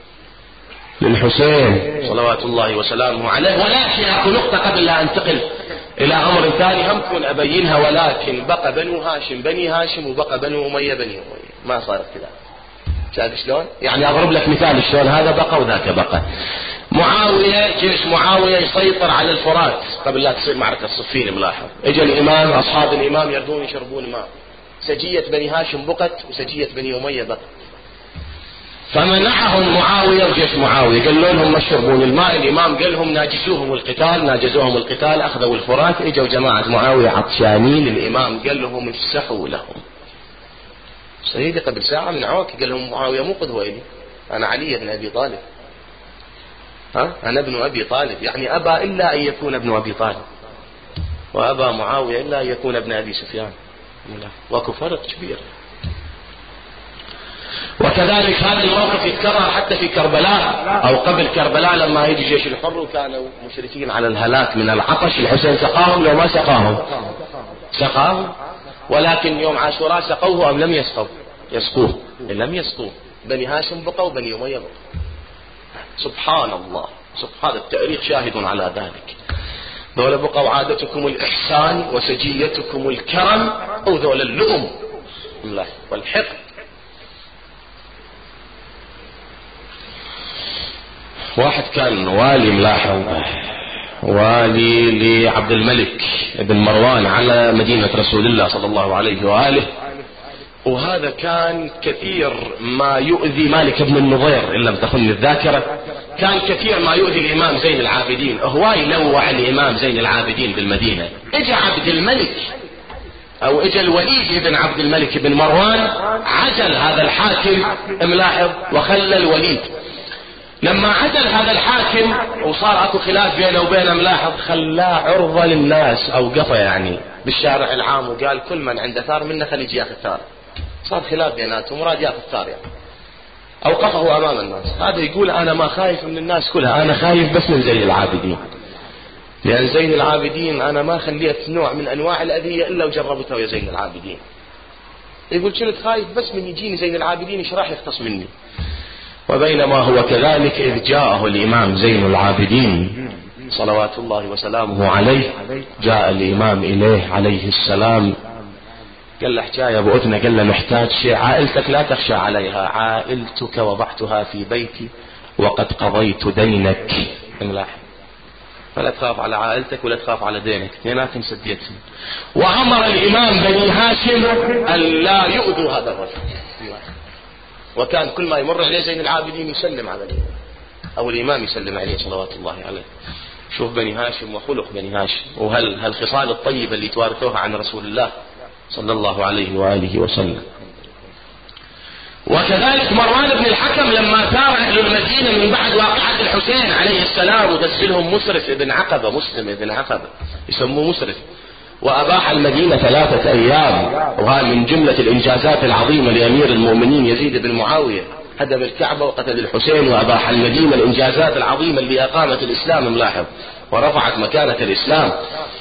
للحسين صلوات الله وسلامه عليه. ولكن أكو نقطة قبل لا أنتقل إلى أمر ثاني هم كن أبينها، ولكن بقى بنو هاشم بني هاشم وبقى بنو أمية بني أمية، ما صار اختلاف. شايف شلون؟ يعني أضرب لك مثال شلون هذا بقى وذاك بقى. معاوية، جيش معاوية يسيطر على الفرات قبل لا تصير معركة صفين، ملاحظ. اجى الإمام، أصحاب الإمام يردون يشربون ماء، سجية بني هاشم بقت وسجية بني أمية بقت، فمنعهم معاوية وجيش معاوية، قال لهم ما يشربون الماء. الإمام قال لهم ناجزوهم القتال، أخذوا الفرات. اجوا جماعة معاوية عطشانين، الإمام قال لهم افسحوا لهم. سيدي قبل ساعة من عوك قال لهم معاوية مو قدوة إلي، أنا علي بن أبي طالب، أنا ابن أبي طالب، يعني أبى إلا أن يكون ابن أبي طالب، وأبى معاوية إلا أن يكون ابن أبي سفيان، وكو فرق كبير. وكذلك هذا الموقف يتكرر حتى في كربلاء أو قبل كربلاء، لما يجي جيش الحر وكانوا مشرفين على الهلاك من العطش، الحسين سقاهم لو ما سقاهم؟ سقاهم. ولكن يوم عاشوراء سقوه أم لم يسقوه؟ لم يسقوه. بني هاشم بقوا وبني أمية بقوا. سبحان الله، سبحان التاريخ شاهد على ذلك. ذولا بقوا عادتكم الإحسان وسجيتكم الكرم، أو ذولا اللؤم والحقد. واحد كان والي، ملاحظ، والي لعبد الملك بن مروان على مدينة رسول الله صلى الله عليه وآله، وهذا كان كثير ما يؤذي مالك بن النضير إن لم تخن الذاكرة، كان كثير ما يؤذي الإمام زين العابدين. هواي لوع الإمام زين العابدين بالمدينة. اجى عبد الملك أو اجى الوليد بن عبد الملك بن مروان، عزل هذا الحاكم ملاحظ وخلى الوليد. لما عزل هذا الحاكم وصار اكو خلاف بينه وبينه ملاحظ، خلاه عرضة للناس، اوقفه يعني بالشارع العام وقال كل من عنده ثار منا خلي يجي ياخذ ثار. صار خلاف بيناتهم مراد ياخذ ثار يعني. اوقفه امام الناس. هذا يقول انا ما خايف من الناس كلها، انا خايف بس من زين العابدين، لان زين العابدين انا ما خليت نوع من انواع الاذية الا وجربتها ويا زين العابدين. يقول كنت خايف بس من يجيني زين العابدين ايش راح يختص مني. وبينما هو كذلك إذ جاءه الإمام زين العابدين صلوات الله وسلامه عليه، جاء الإمام إليه عليه السلام قال له حكاية أبو أذنة، قال له محتاج شيء، عائلتك لا تخشى عليها، عائلتك وضعتها في بيتي وقد قضيت دينك، فلا تخاف على عائلتك ولا تخاف على دينك، اثنيناتهم سديتهم. وأمر الإمام بني هاشم أن لا يؤذوا هذا الرجل، وكان كل ما يمر عليه زين العابدين يسلم على الإمام أو الإمام يسلم عليه صلوات الله عليه. شوف بني هاشم وخلق بني هاشم، وهالخصال الطيبة اللي توارثوها عن رسول الله صلى الله عليه وآله وسلم. وكذلك مروان بن الحكم لما ثار أهل المدينة من بعد واقعة الحسين عليه السلام ودسلهم مسرف ابن عقبة، مسلم ابن عقبة يسموه مسرف، وأباح المدينة 3 أيام، وهذا من جملة الإنجازات العظيمة لأمير المؤمنين يزيد بن معاوية، هدم الكعبة وقتل الحسين وأباح المدينة، الإنجازات العظيمة اللي أقامت الإسلام ملاحظ ورفعت مكانة الإسلام.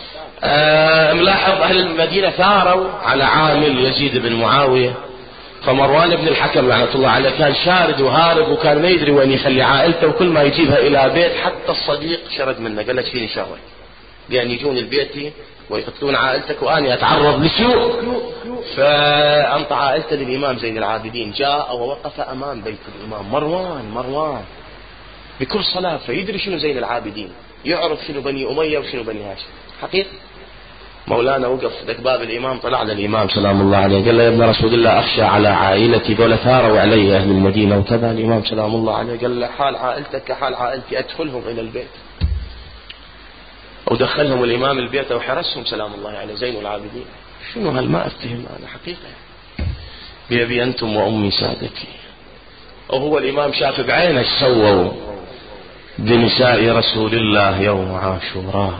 ملاحظ أهل المدينة ثاروا على عامل يزيد بن معاوية، فمروان بن الحكم لعنة الله عليه كان شارد وهارب، وكان ما يدري وين يخلي عائلته، وكل ما يجيبها إلى بيت حتى الصديق شرد منه، قال لك فيني شهوة بأن يجون البيت ويقتلون عائلتك وأنا أتعرض لسوء. فأنطى عائلته للإمام زين العابدين، جاء ووقف أمام بيت الإمام مروان بكل صلاة، فيدري شنو زين العابدين، يعرف شنو بني أمية وشنو بني هاشم حقيقة. مولانا وقف ذاك باب الإمام، طلع للإمام سلام الله عليه قال له يا ابن رسول الله أخشى على عائلتي، دول ثاروا علي أهل المدينة وكذا. الإمام سلام الله عليه قال له حال عائلتك كحال عائلتي، أدخلهم إلى البيت. ودخلهم الإمام البيت وحرسهم سلام الله عليه زين العابدين. شنو هالما أفتهم أنا حقيقة، بيبي أنتم وأمي سادتي. وهو الإمام شاف بعينه سووا بنساء رسول الله يوم عاشوراء.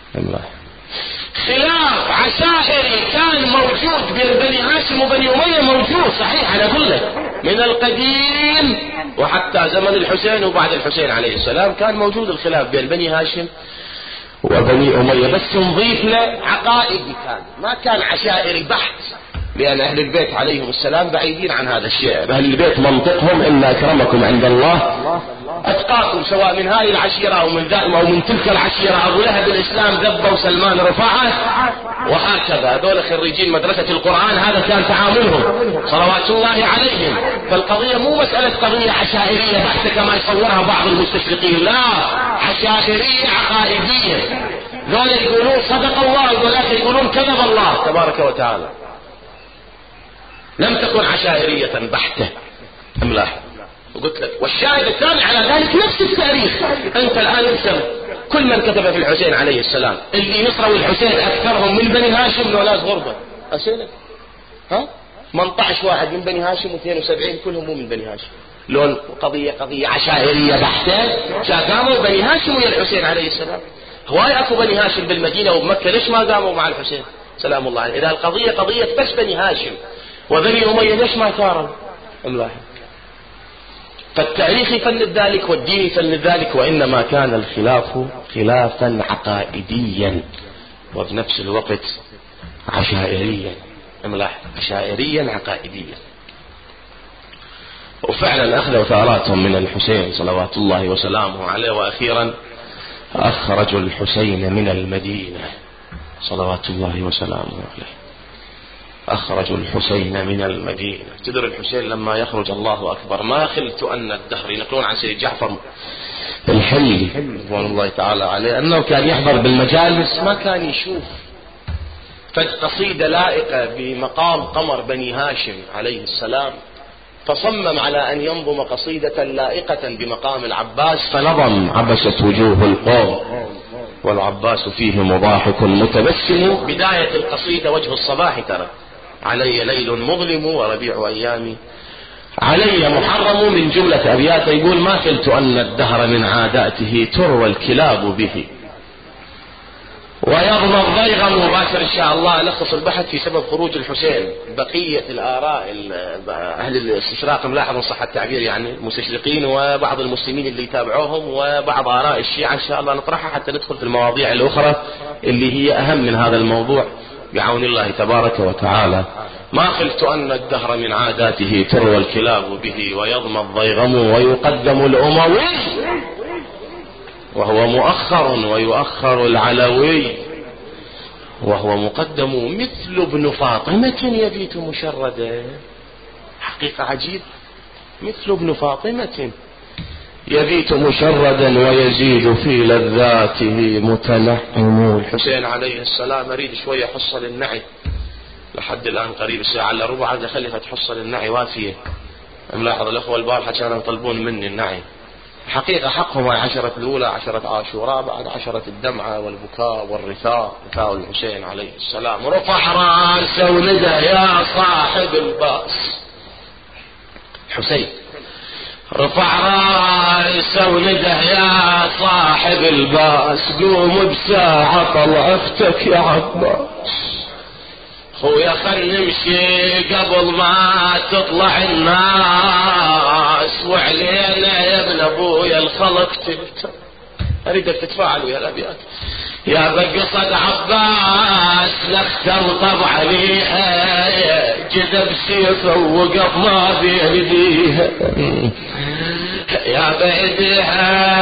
خلاف عشائري كان موجود بين بني هاشم وبني أمية، موجود صحيح أنا أقول لك من القديم وحتى زمن الحسين وبعد الحسين عليه السلام كان موجود الخلاف بين بني هاشم وبني أمية، بس نضيف له عقائدي، ما كان عشائري بحت، لأن أهل البيت عليهم السلام بعيدين عن هذا الشيء. أهل البيت منطقهم إن أكرمكم عند الله أتقاكم، سواء من هذه العشيرة أو من ذا أو من تلك العشيرة. أبو لهب الإسلام ذبه وسلمان رفعه، وهكذا هذول خريجين مدرسة القرآن هذا كان تعاملهم صلوات الله عليهم. فالقضية مو مسألة قضية عشائرية بحتة كما يصورها بعض المستشرقين، لا، عشائرية عقائدية. ذول يقولون صدق الله وذولاك يقولون كذب الله تبارك وتعالى. لم تكن عشائرية بحتة املاح. وقلت لك والشاهد الثاني على ذلك نفس التاريخ. انت الان انسب كل من كتب في الحسين عليه السلام، اللي نصروا الحسين اكثرهم من بني هاشم ولا غربة اسئلة، ها 18 واحد من بني هاشم و72 كلهم مو من بني هاشم. لون قضية عشائرية بحتة، قاموا بني هاشم ويا الحسين عليه السلام. هواي اكو بني هاشم بالمدينة وبمكة، ليش ما قاموا مع الحسين سلام الله عليه؟ اذا القضية قضية بس بني هاشم وبني أمية ليش ما ثاروا الملاحظ؟ فالتاريخ يفند ذلك والدين يفند ذلك، وإنما كان الخلاف خلافا عقائديا وبنفس الوقت عشائريا املاح، عشائريا عقائديا. وفعلا أخذوا ثاراتهم من الحسين صلوات الله وسلامه عليه. وأخيرا أخرجوا الحسين من المدينة صلوات الله وسلامه عليه، أخرجوا الحسين من المدينة. تدري الحسين لما يخرج الله أكبر ما خلت أن الدهر، ينقلون عن سيد جعفر الحلي رضوان الله تعالى عليه أنه كان يحضر بالمجالس ما كان يشوف قصيدة لائقة بمقام قمر بني هاشم عليه السلام، فصمم على أن ينظم قصيدة لائقة بمقام العباس، فنظم عبست وجوه القوم والعباس فيه مضاحك متبسم. بداية القصيدة وجه الصباح ترى: علي ليل مظلم وربيع أيامي علي محرم، من جملة أبيات يقول: ما خلت أن الدهر من عاداته تروى الكلاب به ويضمى الضيغم. مباشر إن شاء الله ألخص البحث في سبب خروج الحسين. بقية الآراء أهل الاستشراق ملاحظ صح التعبير، يعني المستشرقين وبعض المسلمين اللي يتابعوهم وبعض آراء الشيعة إن شاء الله نطرحها حتى ندخل في المواضيع الأخرى اللي هي أهم من هذا الموضوع بعون الله تبارك وتعالى. ما خلت أن الدهر من عاداته تروى الكلاب به ويضمى الضيغم ويقدم الأموي وهو مؤخر ويؤخر العلوي وهو مقدم، مثل ابن فاطمة يبيت مشردا. حقيقة عجيب، مثل ابن فاطمة يبيت مشردا ويزيد في لذاته متنعم. الحسين عليه السلام أريد شوية حصل النعي، لحد الآن قريب الساعة إلا ربع، عايز أخلي حصل النعي وافية. ملاحظ الأخوة البارحة كانوا يطلبون مني النعي، حقيقة حقهم 10 الأولى 10 عاشوراء، بعد 10 الدمعة والبكاء والرثاء، بكاء الحسين عليه السلام. رفع راسه وندى: يا صاحب الباس. حسين رفع راسه وندى: يا صاحب الباس، قوم بساعة طلعتك يا عباس. خويا خل نمشي قبل ما تطلع الناس، وعلينا يا ابن ابويا الخلق تلتم. اريدك تتفاعل ويا الابيات. يا بقصد عباس لختلطب عليها، جذب سيفه ووقف ما بيديها، يا بيدها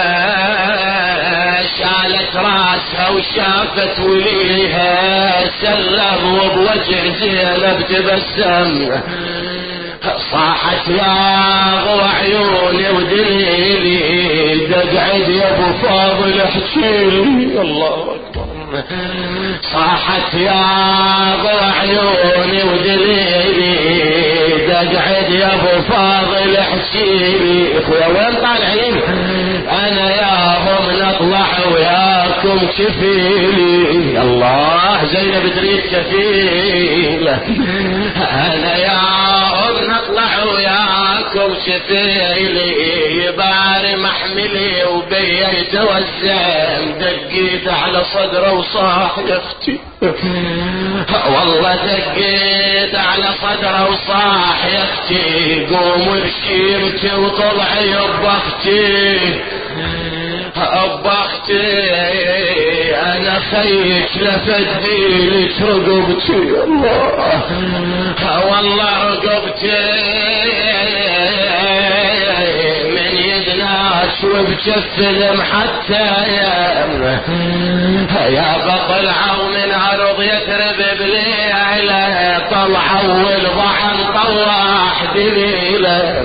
شالت راسها وشافت وليها، سلم وبوجه زينب تبسم، صاحت يا ضو عيوني ودليلي، دقعد يا ابو فاضل احكيلي. الله اكبر. صاحت يا ضو عيوني ودليلي، دقعد يا ابو فاضل احكيلي. اخويا وين طالعين؟ انا ياهم نطلع وياكم كفيلي. الله، زينب تريد كفيله. انا ياهم نطلع وياكم كفيلي، يباري محملي وبي يتوزن، دقيت على صدره وصاح يا اختي، والله دقيت على صدره وصاح يا اختي، قوم ورشيرتي وطلعي بختي أبختي، أنا خيك لفدي لك رقبتي. الله والله رقبتي من يدناش وبجسلم حتى يا بطلعوا من عرض يترب بليلة، طلعوا والضعن طواح دليلة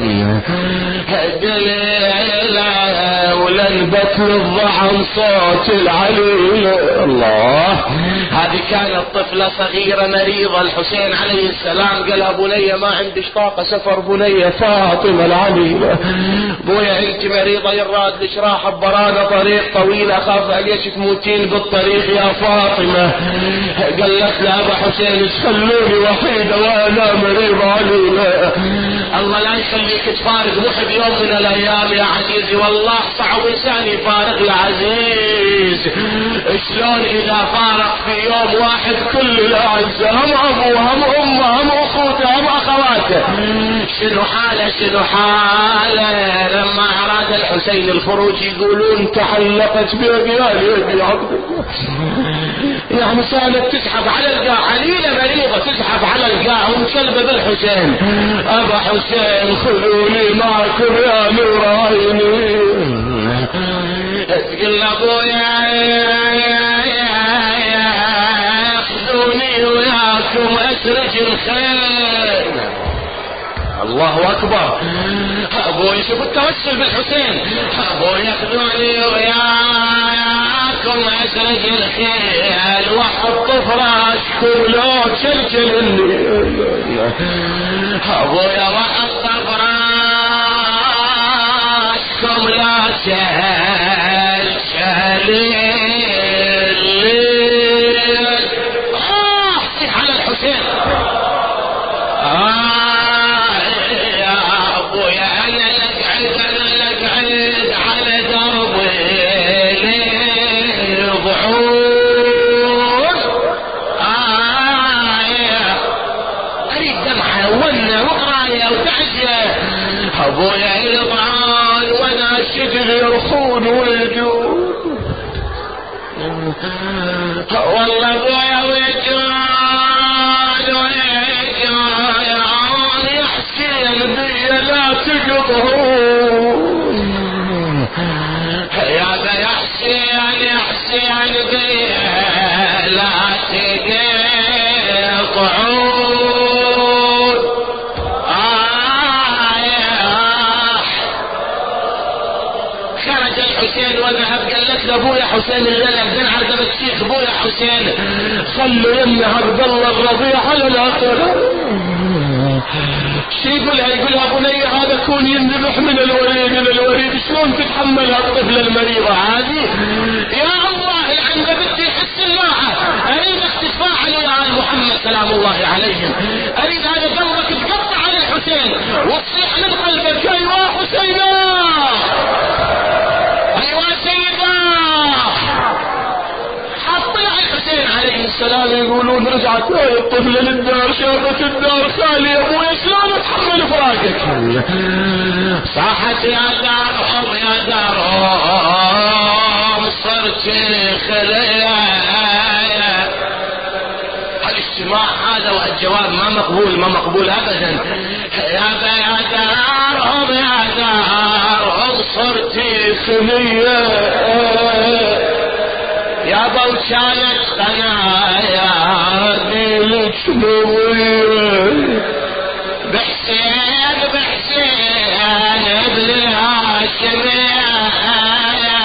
دليلة، ولنبت للضعن صوت العليلة. الله، هذه كانت طفلة صغيرة مريضة. الحسين عليه السلام قال: بني ما عندش طاقة سفر، بني فاطمة العليلة، بويا انت مريضة يراد لش راحة برانا طريق طويل، اخاف عليش تموتين بالطريق يا فاطمة. قالت لا ابا حسين خلوني وحيدة وانا مريضة عليلة. الله لا يخليك تفارق محب يوم من الايام يا عزيزي، والله صعب انسان يفارق العزيز. شلون اذا فارق في يوم واحد كل الاعزة، هم ابوه هم امه هم اخوته هم اخواته، شنو حاله شنو حاله. لما اراد الحسين الخروج يقولون تحلقت بأبيال يدي عبد الله، يعني كانت تسحب على القاع، عليلة مريضة تسحب على القاع ومكلبة بالحسين. ابا حسين خذوني معكم يا نور عيني. تقول ابويا خذوني وياكم اسرج الخير. الله اكبر. ابوي شوف التوسل بالحسين. ابوي خذوني وياكم معاكم أسرج الخيل وحط فراشكم لو تشلشل أبويا وحط فراشكم لا تشلشل على الحسين يا أبويا أنا لقعد على دربي للضعون أريد دمعة ونة وقراية وتعزية أبويا يضعان وانا الشكل يرخون ويجون والله أبويا ويجون لا تقطعون يا حسين بي لا تقطعون خرج الحسين وذهب قالت له ابويا حسين الليلة بن عرقبة الشيخ ابويا حسين خلوا يمي عبد الله الرضيع على الاخر شي يقولها ابو ني هذا كون ينذبح من الوريد شلون تتحملها الطفلة المريضة هذه يا الله العنده بدي يحس الناعة اريدك تتفاعل يا آل محمد سلام الله عليهم اريد هذا قلبك تقطع على الحسين وتصيح من قلبك ايوا حسينا ايوا سيدا طلع الحسين عليه السلام يقولون رجعت الطفلة للدار شافت الدار خالي ابويا شلون اتحمل فراقك صاحت يا دارهم صرت خليا الاجتماع هذا والجواب ما مقبول ابدا يا دارهم صرت خليا يا بوشانة قنايا ديلك نوية بحسين ابن هاشمية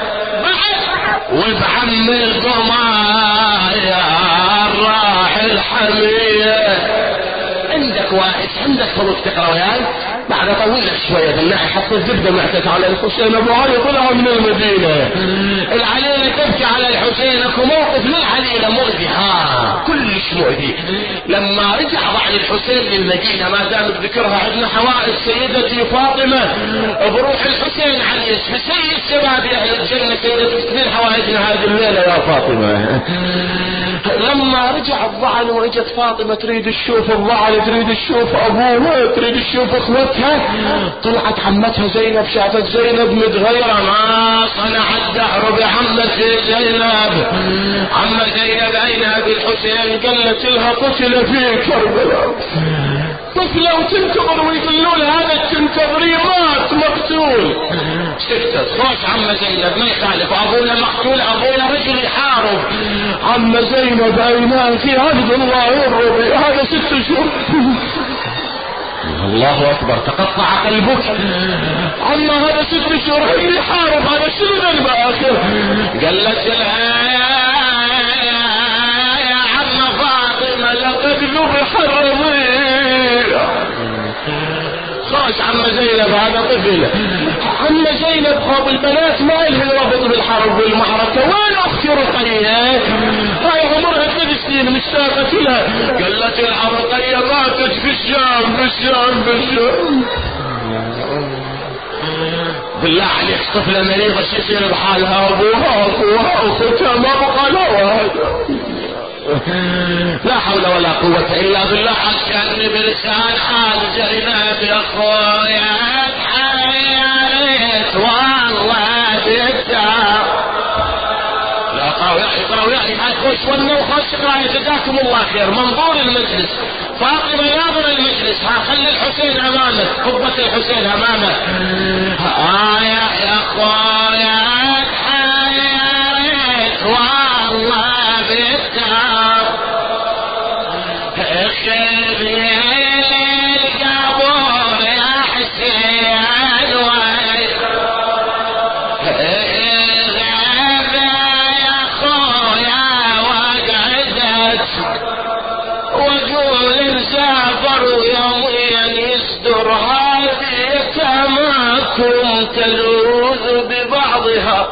وبعم الضمايا الراح الحمية عندك واحد عندك فضل تقرأ وياي بعد اطول لك شوية بالناحية حتى الزبدة معتك على الحسين ابو علي طلعوا من المدينة العليلة تبكي على الحسين اكو موقف للعليلة مؤذي كلش مؤذي لما رجع بعد الحسين للمدينة ما دام ذكرها عندنا حوائج سيدتي فاطمة بروح الحسين عليه بسيد شباب اهل الجنة سيدتي سنين حوائجنا هذه الليلة يا فاطمة لما رجع الضعن واجت فاطمة تريد تشوف الضعن تريد تشوف ابوها تريد تشوف اخوتها طلعت عمتها زينب شافت زينب متغيرة ما صنع الدهر بعمة زينب عمة زينب اين ابي الحسين قالت لها قتل في كربلاء طفلة وتنتظر ويقولون هذا تنتظري مات مقتول سكتت خوش عمة زينب ما يخالف ابونا مقتول ابونا رجل يحارب عمة زينب اين في عبد الله الربيع هذا 6 شهور الله اكبر تقطع قلبك عما هذا 6 شهور اللي يحارب هذا شنو ذنب اخر قالت لها يا عم فاطمة لقد ذبح الرضيع خاش عم زينب هذا طفل عم زينب خوف البنات ما لها رابط بالحرب والمعركة وين اختي رقية هاي عمرها 3 سنين مشتاقة لها قالت لها رقية ماتت في الشام بالله عليك طفلة مريضة شو يصير بحالها ابوها واختها ما بقى لها لا حول ولا قوة الا بالله عشان بلسان حال زينب يا اخويا تحيرت والله بالدار لا اقرأوا يعني هاي خوش ونه وخوش اقرأي جزاكم الله خير منظور المجلس فاطمة ناظر المجلس خلي الحسين امامك قبة الحسين امامك يا اخويا تحيرت والله بالدار اخذ القبور يا حسين وي غاب تلوذ ببعضها.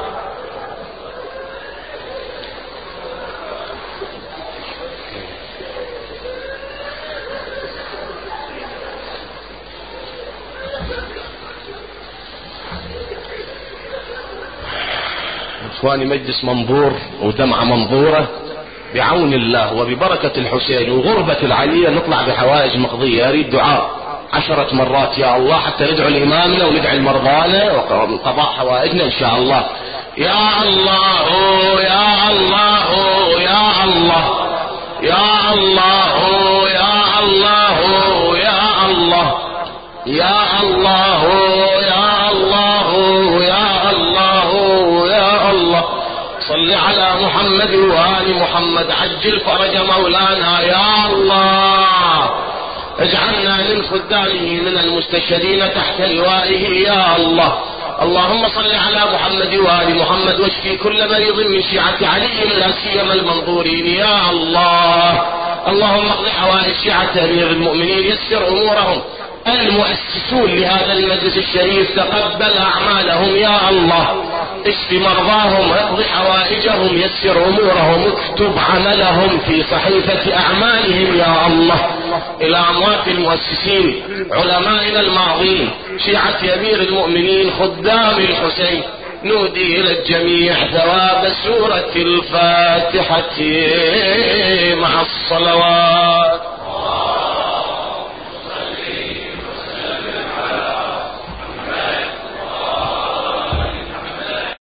اخواني مجلس منظور ودمعة منظورة بعون الله وببركة الحسين وغربة العلية نطلع بحوائج مقضية. اريد دعاء 10 مرات يا الله حتى ندعو لإمامنا وندعو لمرضانا وقضاء حوائجنا ان شاء الله. يا الله يا الله يا الله يا الله يا الله يا الله يا الله يا الله يا الله يا الله. صل على محمد وآل محمد. عجل فرج مولانا يا الله. اجعلنا من خدامه من المستشهدين تحت لوائه يا الله. اللهم صل على محمد وآل محمد واشفي كل مريض من شيعة علي لا سيما المنظورين يا الله. اللهم اقض حوائج شيعة أمير المؤمنين. يسر أمورهم. المؤسسون لهذا المجلس الشريف تقبل أعمالهم يا الله. اشف مرضاهم. اقض حوائجهم. يسر أمورهم. اكتب عملهم في صحيفة أعمالهم يا الله. إلى أموات المؤسسين علمائنا الماضين شيعة أمير المؤمنين خدام الحسين نودي إلى الجميع ثواب سورة الفاتحة مع الصلوات.